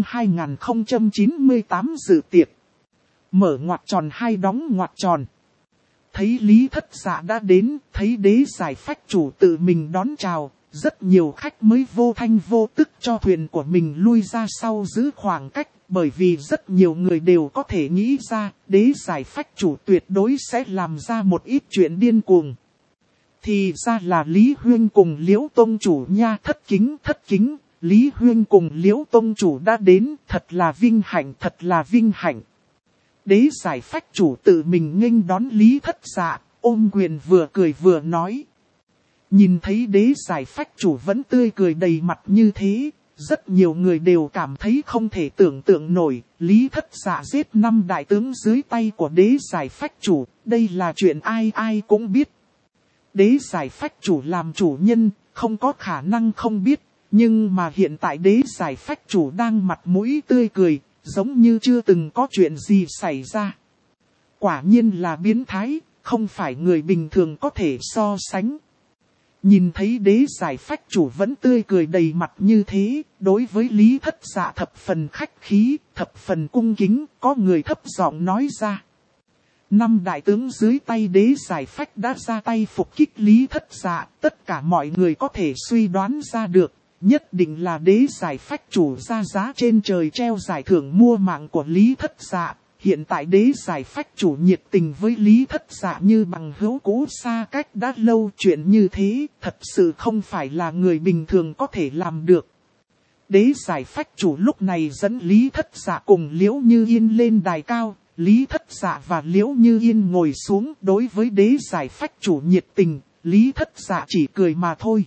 2098 dự tiệc. Mở ngoặc tròn hai đóng ngoặc tròn. Thấy Lý Thất Dạ đã đến, thấy đế giải phách chủ tự mình đón chào, rất nhiều khách mới vô thanh vô tức cho thuyền của mình lui ra sau giữ khoảng cách, bởi vì rất nhiều người đều có thể nghĩ ra, đế giải phách chủ tuyệt đối sẽ làm ra một ít chuyện điên cuồng. Thì ra là Lý Huyên cùng Liễu Tông chủ nha, thất kính, Lý Huyên cùng Liễu Tông chủ đã đến, thật là vinh hạnh. Đế giải phách chủ tự mình nghênh đón Lý Thất Dạ, ôm quyền vừa cười vừa nói. Nhìn thấy đế giải phách chủ vẫn tươi cười đầy mặt như thế, rất nhiều người đều cảm thấy không thể tưởng tượng nổi. Lý Thất Dạ giết 5 đại tướng dưới tay của đế giải phách chủ, đây là chuyện ai cũng biết. Đế giải phách chủ làm chủ nhân, không có khả năng không biết, nhưng mà hiện tại đế giải phách chủ đang mặt mũi tươi cười, giống như chưa từng có chuyện gì xảy ra. Quả nhiên là biến thái, không phải người bình thường có thể so sánh. Nhìn thấy đế giải phách chủ vẫn tươi cười đầy mặt như thế, đối với Lý Thất Dạ thập phần khách khí, thập phần cung kính, có người thấp giọng nói ra. 5 đại tướng dưới tay đế giải phách đã ra tay phục kích Lý Thất Dạ, tất cả mọi người có thể suy đoán ra được. Nhất định là đế giải phách chủ ra giá trên trời treo giải thưởng mua mạng của Lý Thất Dạ. Hiện tại đế giải phách chủ nhiệt tình với Lý Thất Dạ như bằng hữu cũ xa cách đã lâu, chuyện như thế thật sự không phải là người bình thường có thể làm được. Đế giải phách chủ lúc này dẫn Lý Thất Dạ cùng Liễu Như Yên lên đài cao. Lý Thất Dạ và Liễu Như Yên ngồi xuống, đối với đế giải phách chủ nhiệt tình, Lý Thất Dạ chỉ cười mà thôi.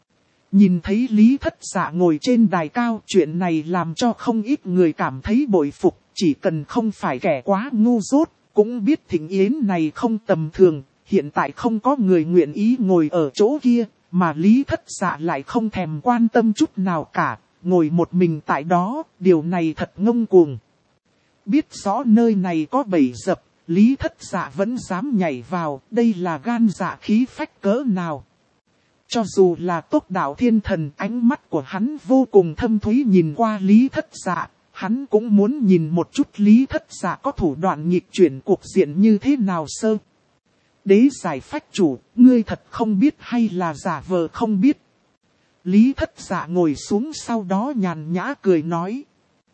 Nhìn thấy Lý Thất Dạ ngồi trên đài cao, chuyện này làm cho không ít người cảm thấy bội phục, chỉ cần không phải kẻ quá ngu dốt, cũng biết thịnh yến này không tầm thường, hiện tại không có người nguyện ý ngồi ở chỗ kia, mà Lý Thất Dạ lại không thèm quan tâm chút nào cả, ngồi một mình tại đó, điều này thật ngông cuồng. Biết rõ nơi này có bẫy dập, Lý Thất Dạ vẫn dám nhảy vào, đây là gan dạ khí phách cỡ nào. Cho dù là Tốc Đạo Thiên Thần, ánh mắt của hắn vô cùng thâm thúy nhìn qua Lý Thất Dạ, hắn cũng muốn nhìn một chút Lý Thất Dạ có thủ đoạn nghịch chuyển cuộc diện như thế nào sơ. Đế giải phách chủ, ngươi thật không biết hay là giả vờ không biết. Lý Thất Dạ ngồi xuống sau đó nhàn nhã cười nói.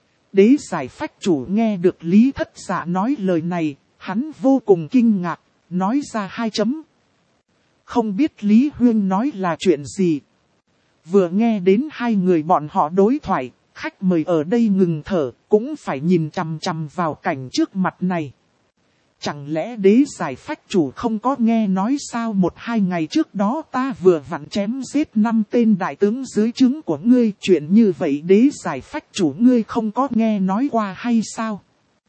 Đế giải phách chủ nghe được Lý Thất Dạ nói lời này, hắn vô cùng kinh ngạc, nói ra 2 chấm. Không biết Lý Huyên nói là chuyện gì. Vừa nghe đến hai người bọn họ đối thoại, khách mời ở đây ngừng thở, cũng phải nhìn chằm chằm vào cảnh trước mặt này. Chẳng lẽ đế giải phách chủ không có nghe nói sao 1-2 ngày trước đó ta vừa vặn chém giết 5 tên đại tướng dưới trướng của ngươi, chuyện như vậy đế giải phách chủ ngươi không có nghe nói qua hay sao?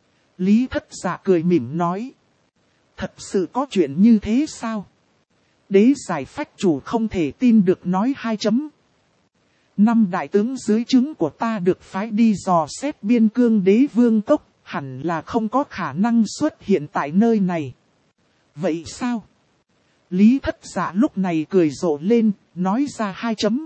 Lý Thất Dạ cười mỉm nói. Thật sự có chuyện như thế sao? Đế giải phách chủ không thể tin được nói 2 chấm. 5 đại tướng dưới trướng của ta được phái đi dò xét biên cương đế vương cốc, hẳn là không có khả năng xuất hiện tại nơi này. Vậy sao? Lý Thất Dạ lúc này cười rộ lên, nói ra 2 chấm.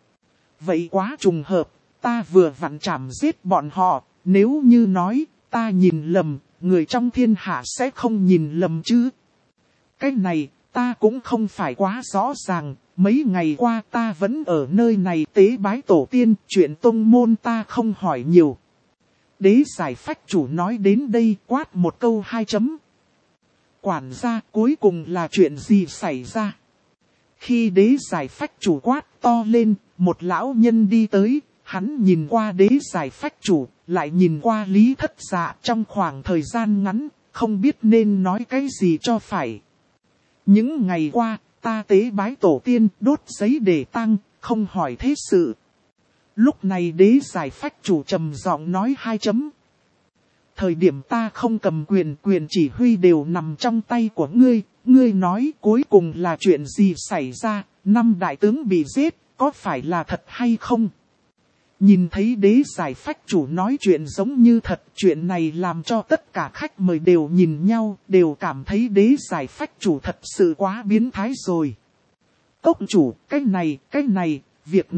Vậy quá trùng hợp, ta vừa vặn chảm giết bọn họ, nếu như nói, ta nhìn lầm, người trong thiên hạ sẽ không nhìn lầm chứ. Cái này, ta cũng không phải quá rõ ràng, mấy ngày qua ta vẫn ở nơi này tế bái tổ tiên, chuyện tông môn ta không hỏi nhiều. Đế giải phách chủ nói đến đây quát một câu 2 chấm. Quản gia cuối cùng là chuyện gì xảy ra? Khi đế giải phách chủ quát to lên, một lão nhân đi tới, hắn nhìn qua đế giải phách chủ, lại nhìn qua Lý Thất Dạ trong khoảng thời gian ngắn, không biết nên nói cái gì cho phải. Những ngày qua, ta tế bái tổ tiên, đốt giấy để tang, không hỏi thế sự. Lúc này đế giải phách chủ trầm giọng nói 2 chấm. Thời điểm ta không cầm quyền chỉ huy đều nằm trong tay của ngươi, ngươi nói cuối cùng là chuyện gì xảy ra, 5 đại tướng bị giết, có phải là thật hay không? Nhìn thấy đế giải phách chủ nói chuyện giống như thật, chuyện này làm cho tất cả khách mời đều nhìn nhau, đều cảm thấy đế giải phách chủ thật sự quá biến thái rồi. Cốc chủ, cái này, việc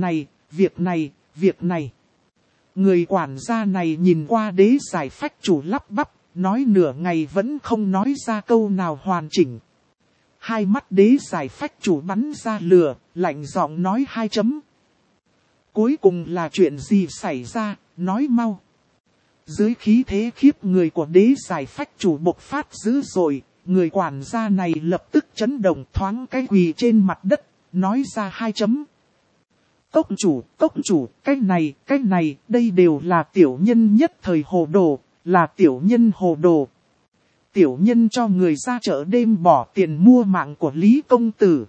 này. Người quản gia này nhìn qua đế giải phách chủ lắp bắp, nói nửa ngày vẫn không nói ra câu nào hoàn chỉnh. Hai mắt đế giải phách chủ bắn ra lửa, lạnh giọng nói 2 chấm. Cuối cùng là chuyện gì xảy ra, nói mau. Dưới khí thế khiếp người của đế giải phách chủ bộc phát dữ dội, người quản gia này lập tức chấn động thoáng cái quỳ trên mặt đất, nói ra 2 chấm. Cốc chủ, cái này, đây đều là tiểu nhân nhất thời hồ đồ, là tiểu nhân hồ đồ. Tiểu nhân cho người ra chợ đêm bỏ tiền mua mạng của Lý Công Tử.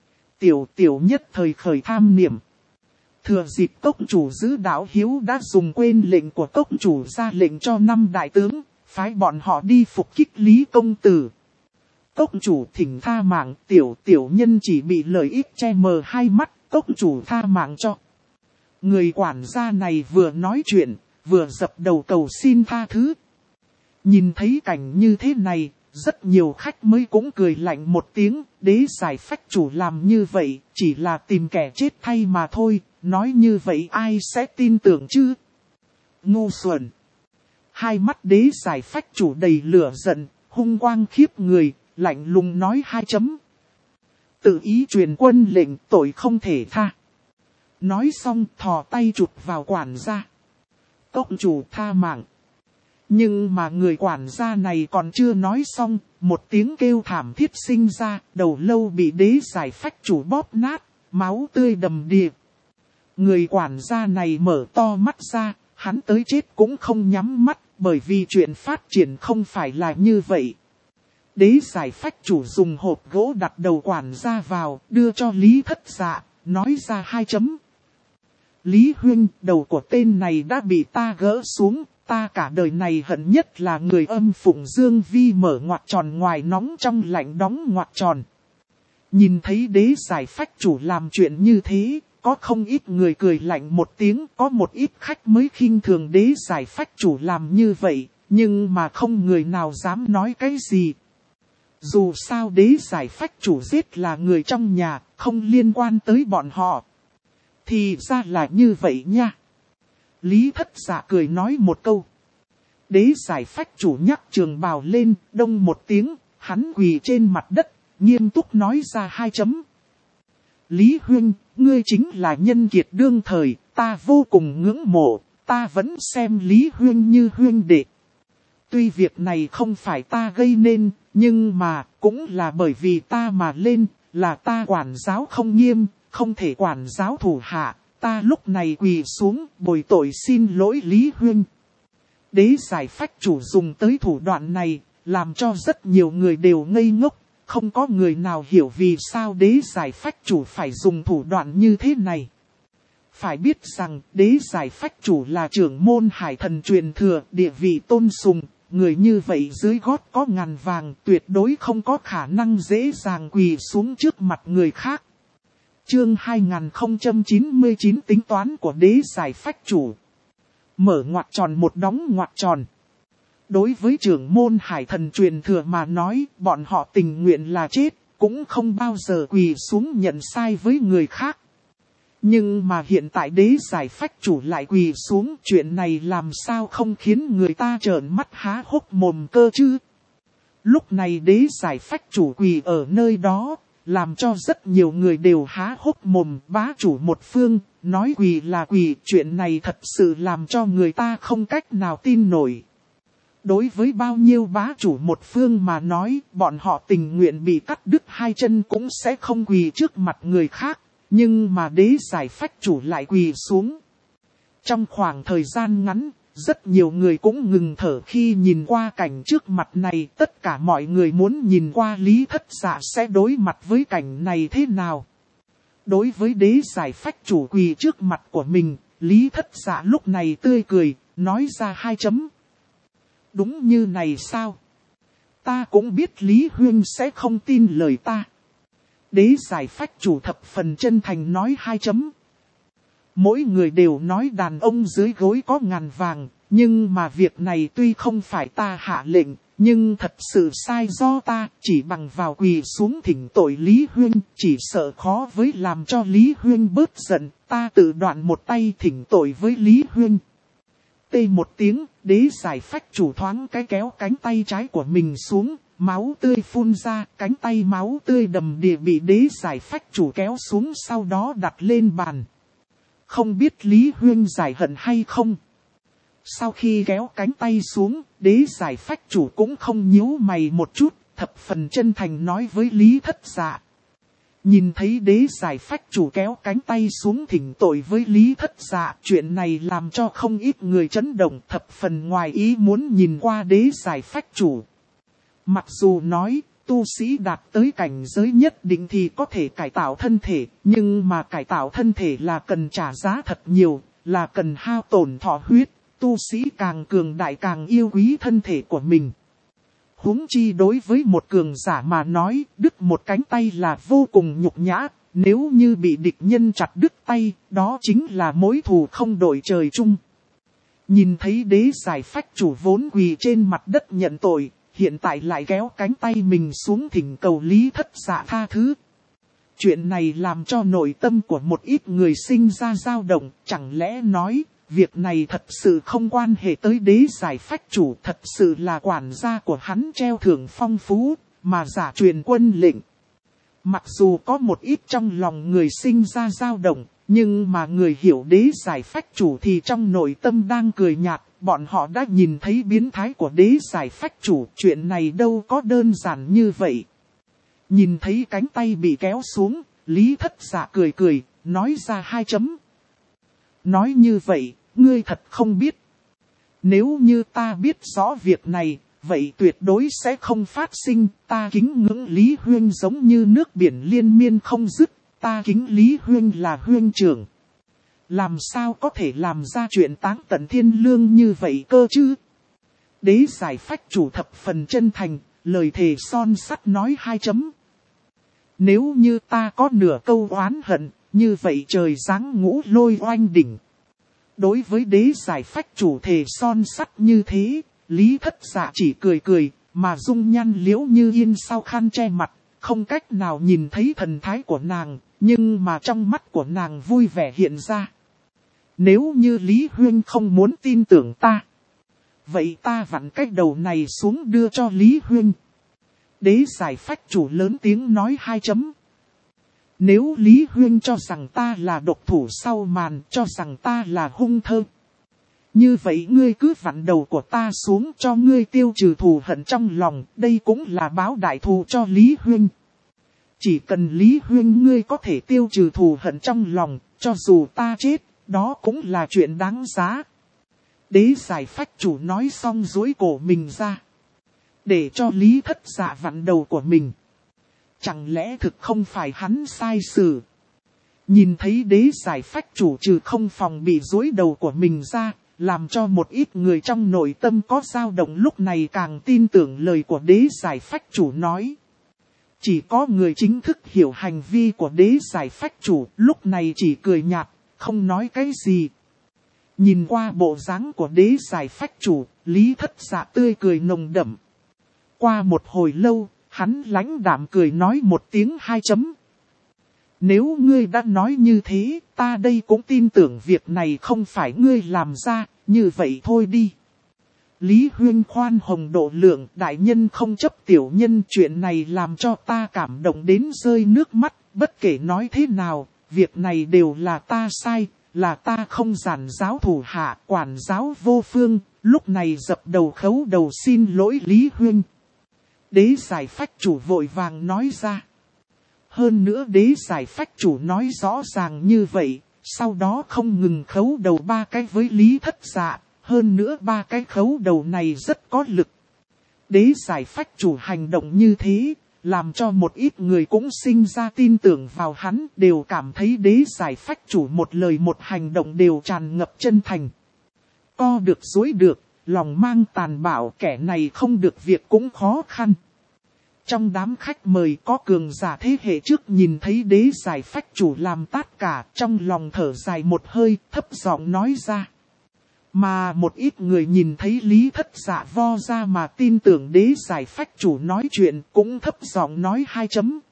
Tiểu nhất thời khởi tham niệm. Thừa dịp cốc chủ giữ đạo hiếu đã dùng quên lệnh của cốc chủ ra lệnh cho 5 đại tướng, phái bọn họ đi phục kích Lý Công Tử. Cốc chủ thỉnh tha mạng, tiểu nhân chỉ bị lợi ích che mờ hai mắt, cốc chủ tha mạng cho. Người quản gia này vừa nói chuyện, vừa dập đầu cầu xin tha thứ. Nhìn thấy cảnh như thế này, rất nhiều khách mới cũng cười lạnh một tiếng, đế giải phách chủ làm như vậy, chỉ là tìm kẻ chết thay mà thôi, nói như vậy ai sẽ tin tưởng chứ? Ngu xuẩn! Hai mắt đế giải phách chủ đầy lửa giận, hung quang khiếp người, lạnh lùng nói 2 chấm. Tự ý truyền quân lệnh tội không thể tha. Nói xong thò tay chụp vào quản gia. Cốc chủ tha mạng. Nhưng mà người quản gia này còn chưa nói xong, một tiếng kêu thảm thiết sinh ra, đầu lâu bị đế giải phách chủ bóp nát, máu tươi đầm đìa. Người quản gia này mở to mắt ra, hắn tới chết cũng không nhắm mắt, bởi vì chuyện phát triển không phải là như vậy. Đế giải phách chủ dùng hộp gỗ đặt đầu quản gia vào, đưa cho Lý Thất Dạ, nói ra 2 chấm. Lý huynh, đầu của tên này đã bị ta gỡ xuống, ta cả đời này hận nhất là người âm phụng Dương Vi mở ngoặc tròn ngoài nóng trong lạnh đóng ngoặc tròn. Nhìn thấy đế giải phách chủ làm chuyện như thế, có không ít người cười lạnh một tiếng, có một ít khách mới khinh thường đế giải phách chủ làm như vậy, nhưng mà không người nào dám nói cái gì. Dù sao đế giải phách chủ giết là người trong nhà, không liên quan tới bọn họ. Thì ra là như vậy nha. Lý Thất Dạ cười nói một câu. Đế giải phách chủ nhắc trường bào lên, đông một tiếng, hắn quỳ trên mặt đất, nghiêm túc nói ra 2 chấm. Lý huynh, ngươi chính là nhân kiệt đương thời, ta vô cùng ngưỡng mộ, ta vẫn xem Lý huynh như huynh đệ. Tuy việc này không phải ta gây nên, nhưng mà cũng là bởi vì ta mà lên, là ta quản giáo không nghiêm, không thể quản giáo thủ hạ, ta lúc này quỳ xuống bồi tội xin lỗi Lý huynh. Đế giải phách chủ dùng tới thủ đoạn này, làm cho rất nhiều người đều ngây ngốc, không có người nào hiểu vì sao đế giải phách chủ phải dùng thủ đoạn như thế này. Phải biết rằng đế giải phách chủ là trưởng môn hải thần truyền thừa, địa vị tôn sùng, người như vậy dưới gót có ngàn vàng tuyệt đối không có khả năng dễ dàng quỳ xuống trước mặt người khác. Chương 2099 tính toán của đế giải phách chủ. Mở ngoặc tròn một đóng ngoặc tròn. Đối với trưởng môn hải thần truyền thừa mà nói, bọn họ tình nguyện là chết, cũng không bao giờ quỳ xuống nhận sai với người khác. Nhưng mà hiện tại đế giải phách chủ lại quỳ xuống, chuyện này làm sao không khiến người ta trợn mắt há hốc mồm cơ chứ? Lúc này đế giải phách chủ quỳ ở nơi đó, làm cho rất nhiều người đều há hốc mồm. Bá chủ một phương, nói quỳ là quỳ, chuyện này thật sự làm cho người ta không cách nào tin nổi. Đối với bao nhiêu bá chủ một phương mà nói, bọn họ tình nguyện bị cắt đứt hai chân cũng sẽ không quỳ trước mặt người khác, nhưng mà đế giải phách chủ lại quỳ xuống. Trong khoảng thời gian ngắn, rất nhiều người cũng ngừng thở khi nhìn qua cảnh trước mặt này. Tất cả mọi người muốn nhìn qua Lý Thất Dạ sẽ đối mặt với cảnh này thế nào. Đối với đế giải phách chủ quỳ trước mặt của mình, Lý Thất Dạ lúc này tươi cười, nói ra 2 chấm. Đúng như này sao? Ta cũng biết Lý Huyên sẽ không tin lời ta. Đế giải phách chủ thập phần chân thành nói 2 chấm. Mỗi người đều nói đàn ông dưới gối có ngàn vàng, nhưng mà việc này tuy không phải ta hạ lệnh, nhưng thật sự sai do ta, chỉ bằng vào quỳ xuống thỉnh tội Lý Huyên, chỉ sợ khó với làm cho Lý Huyên bớt giận, ta tự đoạn một tay thỉnh tội với Lý Huyên. Tê một tiếng, đế giải phách chủ thoáng cái kéo cánh tay trái của mình xuống, máu tươi phun ra, cánh tay máu tươi đầm đìa bị đế giải phách chủ kéo xuống sau đó đặt lên bàn. Không biết Lý Huyên giải hận hay không? Sau khi kéo cánh tay xuống, đế giải phách chủ cũng không nhíu mày một chút, thập phần chân thành nói với Lý Thất Dạ. Nhìn thấy đế giải phách chủ kéo cánh tay xuống thỉnh tội với Lý Thất Dạ, chuyện này làm cho không ít người chấn động, thập phần ngoài ý muốn nhìn qua đế giải phách chủ. Mặc dù nói, tu sĩ đạt tới cảnh giới nhất định thì có thể cải tạo thân thể, nhưng mà cải tạo thân thể là cần trả giá thật nhiều, là cần hao tổn thọ huyết, tu sĩ càng cường đại càng yêu quý thân thể của mình. Huống chi đối với một cường giả mà nói, đứt một cánh tay là vô cùng nhục nhã, nếu như bị địch nhân chặt đứt tay, đó chính là mối thù không đội trời chung. Nhìn thấy đế giải phách chủ vốn quỳ trên mặt đất nhận tội, hiện tại lại kéo cánh tay mình xuống thỉnh cầu Lý Thất Dạ tha thứ. Chuyện này làm cho nội tâm của một ít người sinh ra dao động, chẳng lẽ nói, việc này thật sự không quan hệ tới đế giải phách chủ, thật sự là quản gia của hắn treo thưởng phong phú, mà giả truyền quân lệnh. Mặc dù có một ít trong lòng người sinh ra dao động, nhưng mà người hiểu đế giải phách chủ thì trong nội tâm đang cười nhạt, bọn họ đã nhìn thấy biến thái của đế giải phách chủ, chuyện này đâu có đơn giản như vậy. Nhìn thấy cánh tay bị kéo xuống, Lý Thất Dạ cười cười, nói ra 2 chấm. Nói như vậy, ngươi thật không biết. Nếu như ta biết rõ việc này, vậy tuyệt đối sẽ không phát sinh, ta kính ngưỡng Lý Huyên giống như nước biển liên miên không dứt, ta kính Lý Huyên là huyên trưởng. Làm sao có thể làm ra chuyện táng tận thiên lương như vậy cơ chứ? Đế giải phách chủ thập phần chân thành, lời thề son sắt nói 2 chấm. Nếu như ta có nửa câu oán hận, như vậy trời giáng ngũ lôi oanh đỉnh. Đối với đế giải phách chủ thề son sắt như thế, Lý Thất Dạ chỉ cười cười, mà dung nhan liễu như yên sau khăn che mặt, không cách nào nhìn thấy thần thái của nàng, nhưng mà trong mắt của nàng vui vẻ hiện ra. Nếu như Lý Huyên không muốn tin tưởng ta, vậy ta vặn cái đầu này xuống đưa cho Lý Huyên. Đế giải phách chủ lớn tiếng nói 2 chấm. Nếu Lý Huyên cho rằng ta là độc thủ sau màn, cho rằng ta là hung thơ, như vậy ngươi cứ vặn đầu của ta xuống cho ngươi tiêu trừ thù hận trong lòng, đây cũng là báo đại thù cho Lý Huyên. Chỉ cần Lý Huyên ngươi có thể tiêu trừ thù hận trong lòng, cho dù ta chết, đó cũng là chuyện đáng giá. Đế giải phách chủ nói xong duỗi cổ mình ra, để cho Lý Thất Dạ vặn đầu của mình. Chẳng lẽ thực không phải hắn sai xử? Nhìn thấy đế giải phách chủ trừ không phòng bị duỗi đầu của mình ra, làm cho một ít người trong nội tâm có dao động lúc này càng tin tưởng lời của đế giải phách chủ nói. Chỉ có người chính thức hiểu hành vi của đế giải phách chủ, lúc này chỉ cười nhạt, không nói cái gì. Nhìn qua bộ dáng của đế giải phách chủ, Lý Thất Dạ tươi cười nồng đậm. Qua một hồi lâu, hắn lãnh đạm cười nói một tiếng 2 chấm. Nếu ngươi đã nói như thế, ta đây cũng tin tưởng việc này không phải ngươi làm ra, như vậy thôi đi. Lý Huyên khoan hồng độ lượng, đại nhân không chấp tiểu nhân, chuyện này làm cho ta cảm động đến rơi nước mắt, bất kể nói thế nào, việc này đều là ta sai, là ta không giản giáo thủ hạ, quản giáo vô phương, lúc này dập đầu khấu đầu xin lỗi Lý Huynh. Đế giải phách chủ vội vàng nói ra. Hơn nữa đế giải phách chủ nói rõ ràng như vậy, sau đó không ngừng khấu đầu 3 cái với Lý Thất Dạ, hơn nữa 3 cái khấu đầu này rất có lực. Đế giải phách chủ hành động như thế, làm cho một ít người cũng sinh ra tin tưởng vào hắn, đều cảm thấy đế giải phách chủ một lời một hành động đều tràn ngập chân thành. Co được dối được, lòng mang tàn bạo, kẻ này không được việc cũng khó khăn. Trong đám khách mời có cường giả thế hệ trước nhìn thấy đế giải phách chủ làm tát cả, trong lòng thở dài một hơi, thấp giọng nói ra. Mà một ít người nhìn thấy Lý Thất Dạ vo ra mà tin tưởng đế giải phách chủ nói chuyện, cũng thấp giọng nói 2 chấm.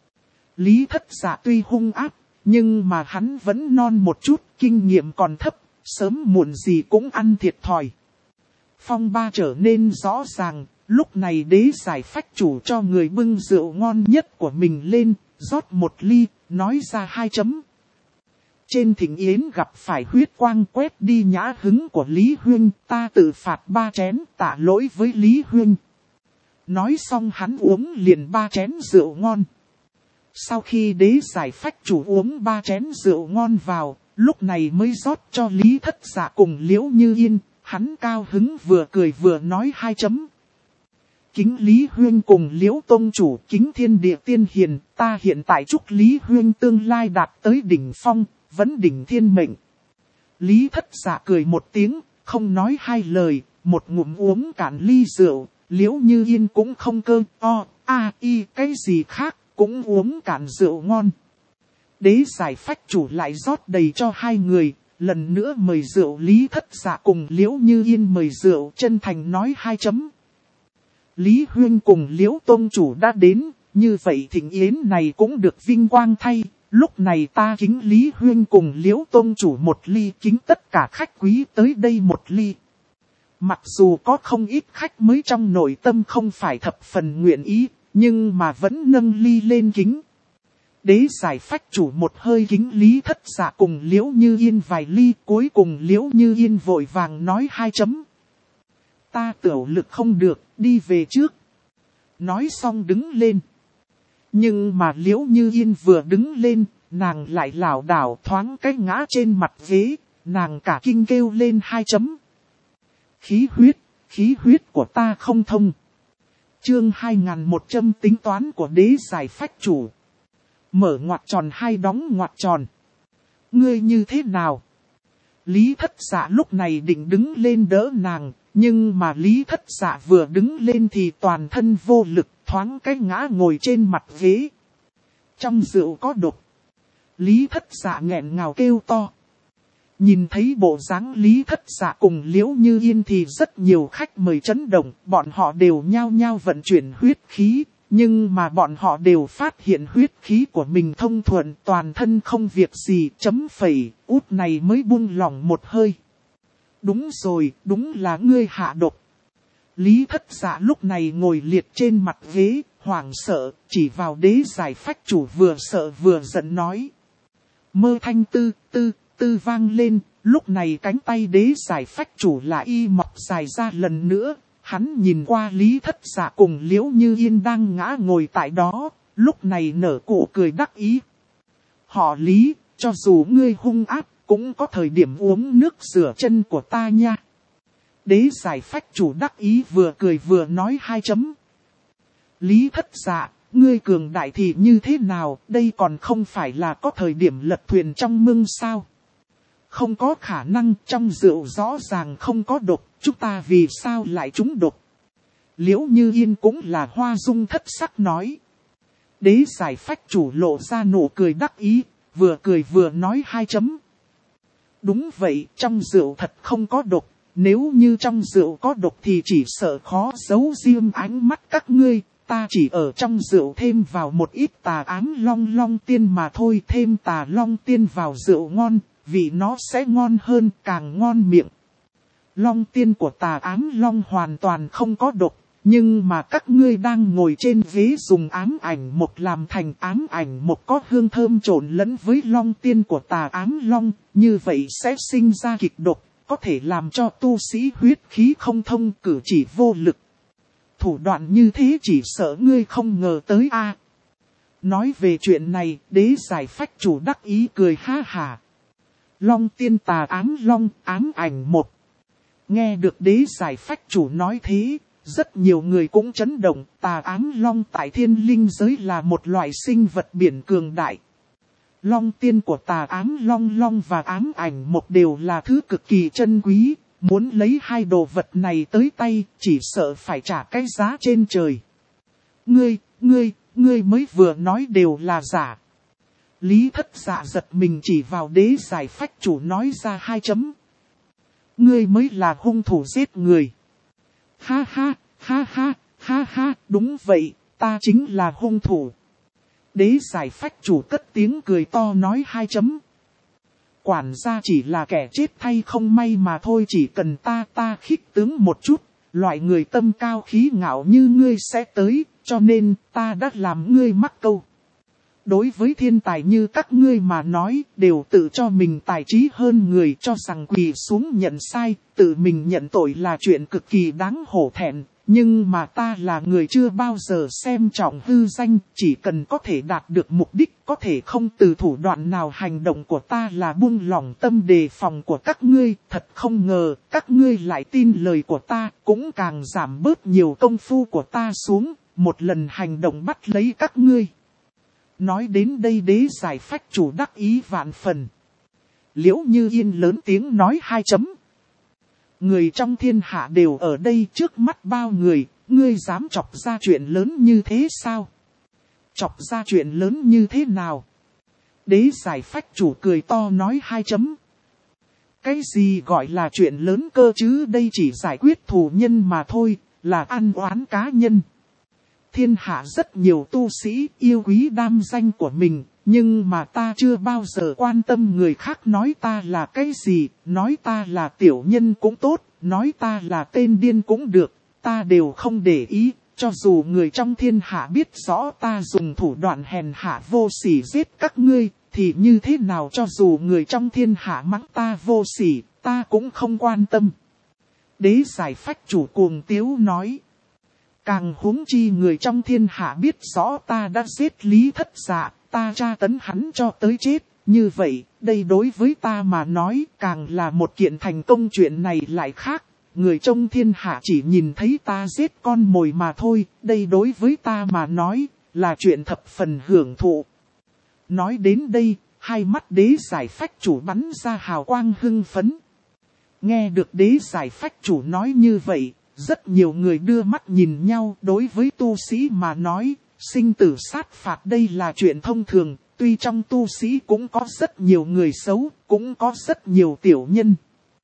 Lý Thất Dạ tuy hung ác, nhưng mà hắn vẫn non một chút, kinh nghiệm còn thấp, sớm muộn gì cũng ăn thiệt thòi. Phong ba trở nên rõ ràng, lúc này đế giải phách chủ cho người bưng rượu ngon nhất của mình lên, rót một ly, nói ra 2 chấm. Trên thỉnh yến gặp phải huyết quang quét đi nhã hứng của Lý Huynh, ta tự phạt 3 chén tạ lỗi với Lý Huynh. Nói xong hắn uống liền 3 chén rượu ngon. Sau khi đế giải phách chủ uống 3 chén rượu ngon vào, lúc này mới rót cho Lý Thất Dạ cùng Liễu Như Yên, hắn cao hứng vừa cười vừa nói 2 chấm. Kính Lý Huynh cùng Liễu Tông Chủ, kính thiên địa tiên hiền, ta hiện tại chúc Lý Huynh tương lai đạt tới đỉnh phong, vấn đỉnh thiên mệnh. Lý Thất Dạ cười một tiếng, không nói 2 lời, một ngụm uống cạn ly rượu, Liễu Như Yên cũng không cơ, cái gì khác, cũng uống cạn rượu ngon. Đế giải phách chủ lại rót đầy cho 2 người, lần nữa mời rượu. Lý Thất Dạ cùng Liễu Như Yên mời rượu, chân thành nói 2 chấm. Lý Huynh cùng Liễu Tông Chủ đã đến, như vậy thịnh yến này cũng được vinh quang thay. Lúc này ta kính Lý Huynh cùng Liễu Tông Chủ 1 ly, kính tất cả khách quý tới đây 1 ly. Mặc dù có không ít khách mới trong nội tâm không phải thập phần nguyện ý, nhưng mà vẫn nâng ly lên kính. Đế giải phách chủ một hơi kính Lý Thất Dạ cùng Liễu Như Yên vài ly, cuối cùng Liễu Như Yên vội vàng nói 2 chấm. Ta tiểu lực không được, đi về trước. Nói xong đứng lên. Nhưng mà Liễu Như Yên vừa đứng lên, nàng lại lảo đảo thoáng cái ngã trên mặt ghế, nàng cả kinh kêu lên 2 chấm. Khí huyết của ta không thông. Chương 2100 tính toán của đế giải phách chủ. Mở ngoặc tròn hay đóng ngoặc tròn. Ngươi như thế nào? Lý Thất Dạ lúc này định đứng lên đỡ nàng, nhưng mà Lý Thất Dạ vừa đứng lên thì toàn thân vô lực, thoáng cái ngã ngồi trên mặt ghế. Trong rượu có độc. Lý Thất Dạ nghẹn ngào kêu to. Nhìn thấy bộ dáng Lý Thất Dạ cùng Liễu Như Yên thì rất nhiều khách mời chấn động, bọn họ đều nhao nhao vận chuyển huyết khí, nhưng mà bọn họ đều phát hiện huyết khí của mình thông thuận, toàn thân không việc gì, chấm phẩy, út này mới buông lỏng một hơi. Đúng rồi, đúng là ngươi hạ độc. Lý Thất Dạ lúc này ngồi liệt trên mặt ghế, hoảng sợ, chỉ vào đế giải phách chủ vừa sợ vừa giận nói. Mơ thanh tư vang lên, lúc này cánh tay đế giải phách chủ lại y mọc dài ra lần nữa. Hắn nhìn qua Lý Thất Dạ cùng Liễu Như Yên đang ngã ngồi tại đó, lúc này nở cổ cười đắc ý. Họ Lý, cho dù ngươi hung ác, cũng có thời điểm uống nước rửa chân của ta nha. Đế giải phách chủ đắc ý vừa cười vừa nói 2 chấm. Lý Thất Dạ, ngươi cường đại thì như thế nào, đây còn không phải là có thời điểm lật thuyền trong mương sao? Không có khả năng, trong rượu rõ ràng không có độc, chúng ta vì sao lại trúng độc? Liễu Như Yên cũng là hoa dung thất sắc nói. Đế giải phách chủ lộ ra nụ cười đắc ý, vừa cười vừa nói 2 chấm. Đúng vậy, trong rượu thật không có độc, nếu như trong rượu có độc thì chỉ sợ khó giấu riêng ánh mắt các ngươi, ta chỉ ở trong rượu thêm vào một ít tà ám long tiên mà thôi, thêm tà long tiên vào rượu ngon, vì nó sẽ ngon hơn, càng ngon miệng. Long tiên của tà ám long hoàn toàn không có độc, nhưng mà các ngươi đang ngồi trên ghế dùng ám ảnh một làm thành ám ảnh một có hương thơm trộn lẫn với long tiên của tà ám long, như vậy sẽ sinh ra kịch độc, có thể làm cho tu sĩ huyết khí không thông, cử chỉ vô lực. Thủ đoạn như thế chỉ sợ ngươi không ngờ tới a. Nói về chuyện này, đế giải phách chủ đắc ý cười ha hà. Long tiên tà ám long ám ảnh một. Nghe được đế giải phách chủ nói thế, rất nhiều người cũng chấn động. Tà ám long tại thiên linh giới là một loại sinh vật biển cường đại. Long tiên của tà ám long long và ám ảnh một đều là thứ cực kỳ chân quý. Muốn lấy hai đồ vật này tới tay, chỉ sợ phải trả cái giá trên trời. Ngươi mới vừa nói đều là giả. Lý Thất Dạ giật mình chỉ vào đế giải phách chủ nói ra hai chấm. Ngươi mới là hung thủ giết người. Ha ha, ha ha, ha ha, đúng vậy, ta chính là hung thủ. Đế giải phách chủ cất tiếng cười to nói hai chấm. Quản gia chỉ là kẻ chết thay không may mà thôi, chỉ cần ta khích tướng một chút, loại người tâm cao khí ngạo như ngươi sẽ tới, cho nên ta đã làm ngươi mắc câu. Đối với thiên tài như các ngươi mà nói, đều tự cho mình tài trí hơn người, cho rằng quỳ xuống nhận sai, tự mình nhận tội là chuyện cực kỳ đáng hổ thẹn. Nhưng mà ta là người chưa bao giờ xem trọng hư danh, chỉ cần có thể đạt được mục đích, có thể không từ thủ đoạn nào hành động của ta là buông lỏng tâm đề phòng của các ngươi. Thật không ngờ, các ngươi lại tin lời của ta, cũng càng giảm bớt nhiều công phu của ta xuống, một lần hành động bắt lấy các ngươi. Nói đến đây đế giải phách chủ đắc ý vạn phần. Liễu Như Yên lớn tiếng nói hai chấm. Người trong thiên hạ đều ở đây trước mắt bao người, ngươi dám chọc ra chuyện lớn như thế sao? Chọc ra chuyện lớn như thế nào? Đế giải phách chủ cười to nói hai chấm. Cái gì gọi là chuyện lớn cơ chứ, đây chỉ giải quyết thù nhân mà thôi, là ăn oán cá nhân. Thiên hạ rất nhiều tu sĩ yêu quý đam danh của mình, nhưng mà ta chưa bao giờ quan tâm người khác nói ta là cái gì, nói ta là tiểu nhân cũng tốt, nói ta là tên điên cũng được, ta đều không để ý, cho dù người trong thiên hạ biết rõ ta dùng thủ đoạn hèn hạ vô sỉ giết các ngươi, thì như thế nào, cho dù người trong thiên hạ mắng ta vô sỉ, ta cũng không quan tâm. Đế giải phách chủ cuồng tiếu nói. Càng huống chi người trong thiên hạ biết rõ ta đã giết Lý Thất Dạ, ta tra tấn hắn cho tới chết. Như vậy, đây đối với ta mà nói càng là một kiện thành công, chuyện này lại khác. Người trong thiên hạ chỉ nhìn thấy ta giết con mồi mà thôi, đây đối với ta mà nói là chuyện thập phần hưởng thụ. Nói đến đây, hai mắt đế giải phách chủ bắn ra hào quang hưng phấn. Nghe được đế giải phách chủ nói như vậy, rất nhiều người đưa mắt nhìn nhau. Đối với tu sĩ mà nói, sinh tử sát phạt đây là chuyện thông thường, tuy trong tu sĩ cũng có rất nhiều người xấu, cũng có rất nhiều tiểu nhân.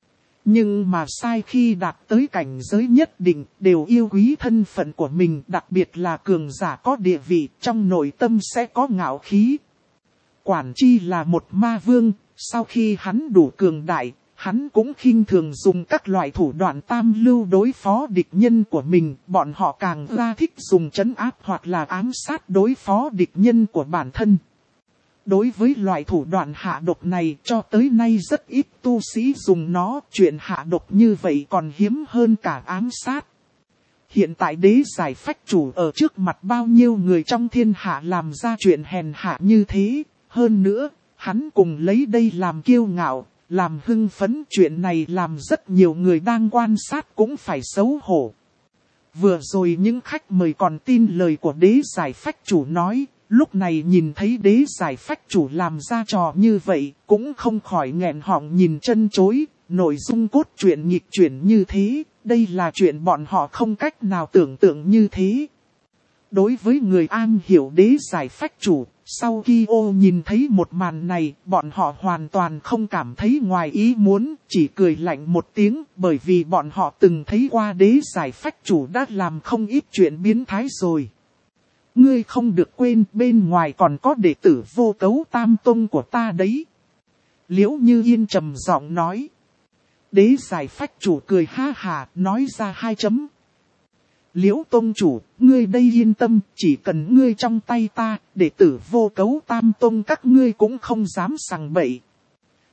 Nhưng mà sai khi đạt tới cảnh giới nhất định, đều yêu quý thân phận của mình, đặc biệt là cường giả có địa vị, trong nội tâm sẽ có ngạo khí. Quản chi là một ma vương, sau khi hắn đủ cường đại, hắn cũng khinh thường dùng các loại thủ đoạn tam lưu đối phó địch nhân của mình, bọn họ càng ra thích dùng trấn áp hoặc là ám sát đối phó địch nhân của bản thân. Đối với loại thủ đoạn hạ độc này, cho tới nay rất ít tu sĩ dùng nó, chuyện hạ độc như vậy còn hiếm hơn cả ám sát. Hiện tại đế giải phách chủ ở trước mặt bao nhiêu người trong thiên hạ làm ra chuyện hèn hạ như thế, hơn nữa, hắn cùng lấy đây làm kiêu ngạo, làm hưng phấn, chuyện này làm rất nhiều người đang quan sát cũng phải xấu hổ. Vừa rồi những khách mời còn tin lời của đế giải phách chủ nói, lúc này nhìn thấy đế giải phách chủ làm ra trò như vậy, cũng không khỏi nghẹn họng nhìn chân chối, nội dung cốt truyện nghịch chuyển như thế, đây là chuyện bọn họ không cách nào tưởng tượng như thế. Đối với người am hiểu đế giải phách chủ, sau khi nhìn thấy một màn này, bọn họ hoàn toàn không cảm thấy ngoài ý muốn, chỉ cười lạnh một tiếng, bởi vì bọn họ từng thấy qua đế giải phách chủ đã làm không ít chuyện biến thái rồi. Ngươi không được quên, bên ngoài còn có đệ tử Vô Cấu Tam Tông của ta đấy. Liễu Như Yên trầm giọng nói. Đế giải phách chủ cười ha hà, nói ra hai chấm. Liễu Tông chủ, ngươi đây yên tâm, chỉ cần ngươi trong tay ta, đệ tử Vô Cấu Tam Tông các ngươi cũng không dám sằng bậy.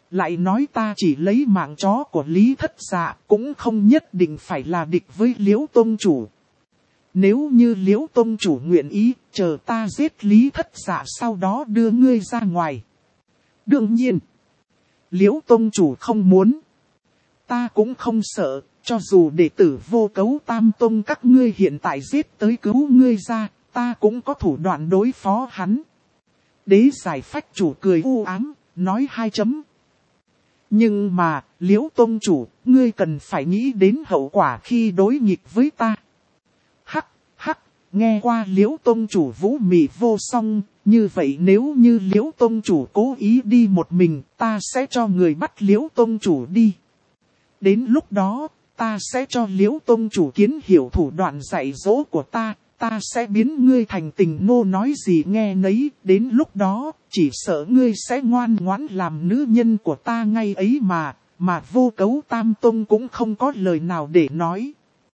Lại nói ta chỉ lấy mạng chó của Lý Thất Dạ, cũng không nhất định phải là địch với Liễu Tông Chủ. Nếu như Liễu Tông Chủ nguyện ý, chờ ta giết Lý Thất Dạ sau đó đưa ngươi ra ngoài. Đương nhiên, Liễu Tông Chủ không muốn. Ta cũng không sợ, cho dù đệ tử Vô Cấu Tam Tông các ngươi hiện tại giết tới cứu ngươi ra, ta cũng có thủ đoạn đối phó hắn. Đế Giải Phách Chủ cười u ám, nói 2 chấm. Nhưng mà, Liễu Tông Chủ, ngươi cần phải nghĩ đến hậu quả khi đối nghịch với ta. Hắc, hắc, nghe qua Liễu Tông Chủ vũ mị vô song, như vậy nếu như Liễu Tông Chủ cố ý đi một mình, ta sẽ cho người bắt Liễu Tông Chủ đi. Đến lúc đó, ta sẽ cho Liễu Tông Chủ kiến hiểu thủ đoạn dạy dỗ của ta sẽ biến ngươi thành tình nô nói gì nghe nấy, đến lúc đó, chỉ sợ ngươi sẽ ngoan ngoãn làm nữ nhân của ta ngay ấy mà Vô Cấu Tam Tông cũng không có lời nào để nói.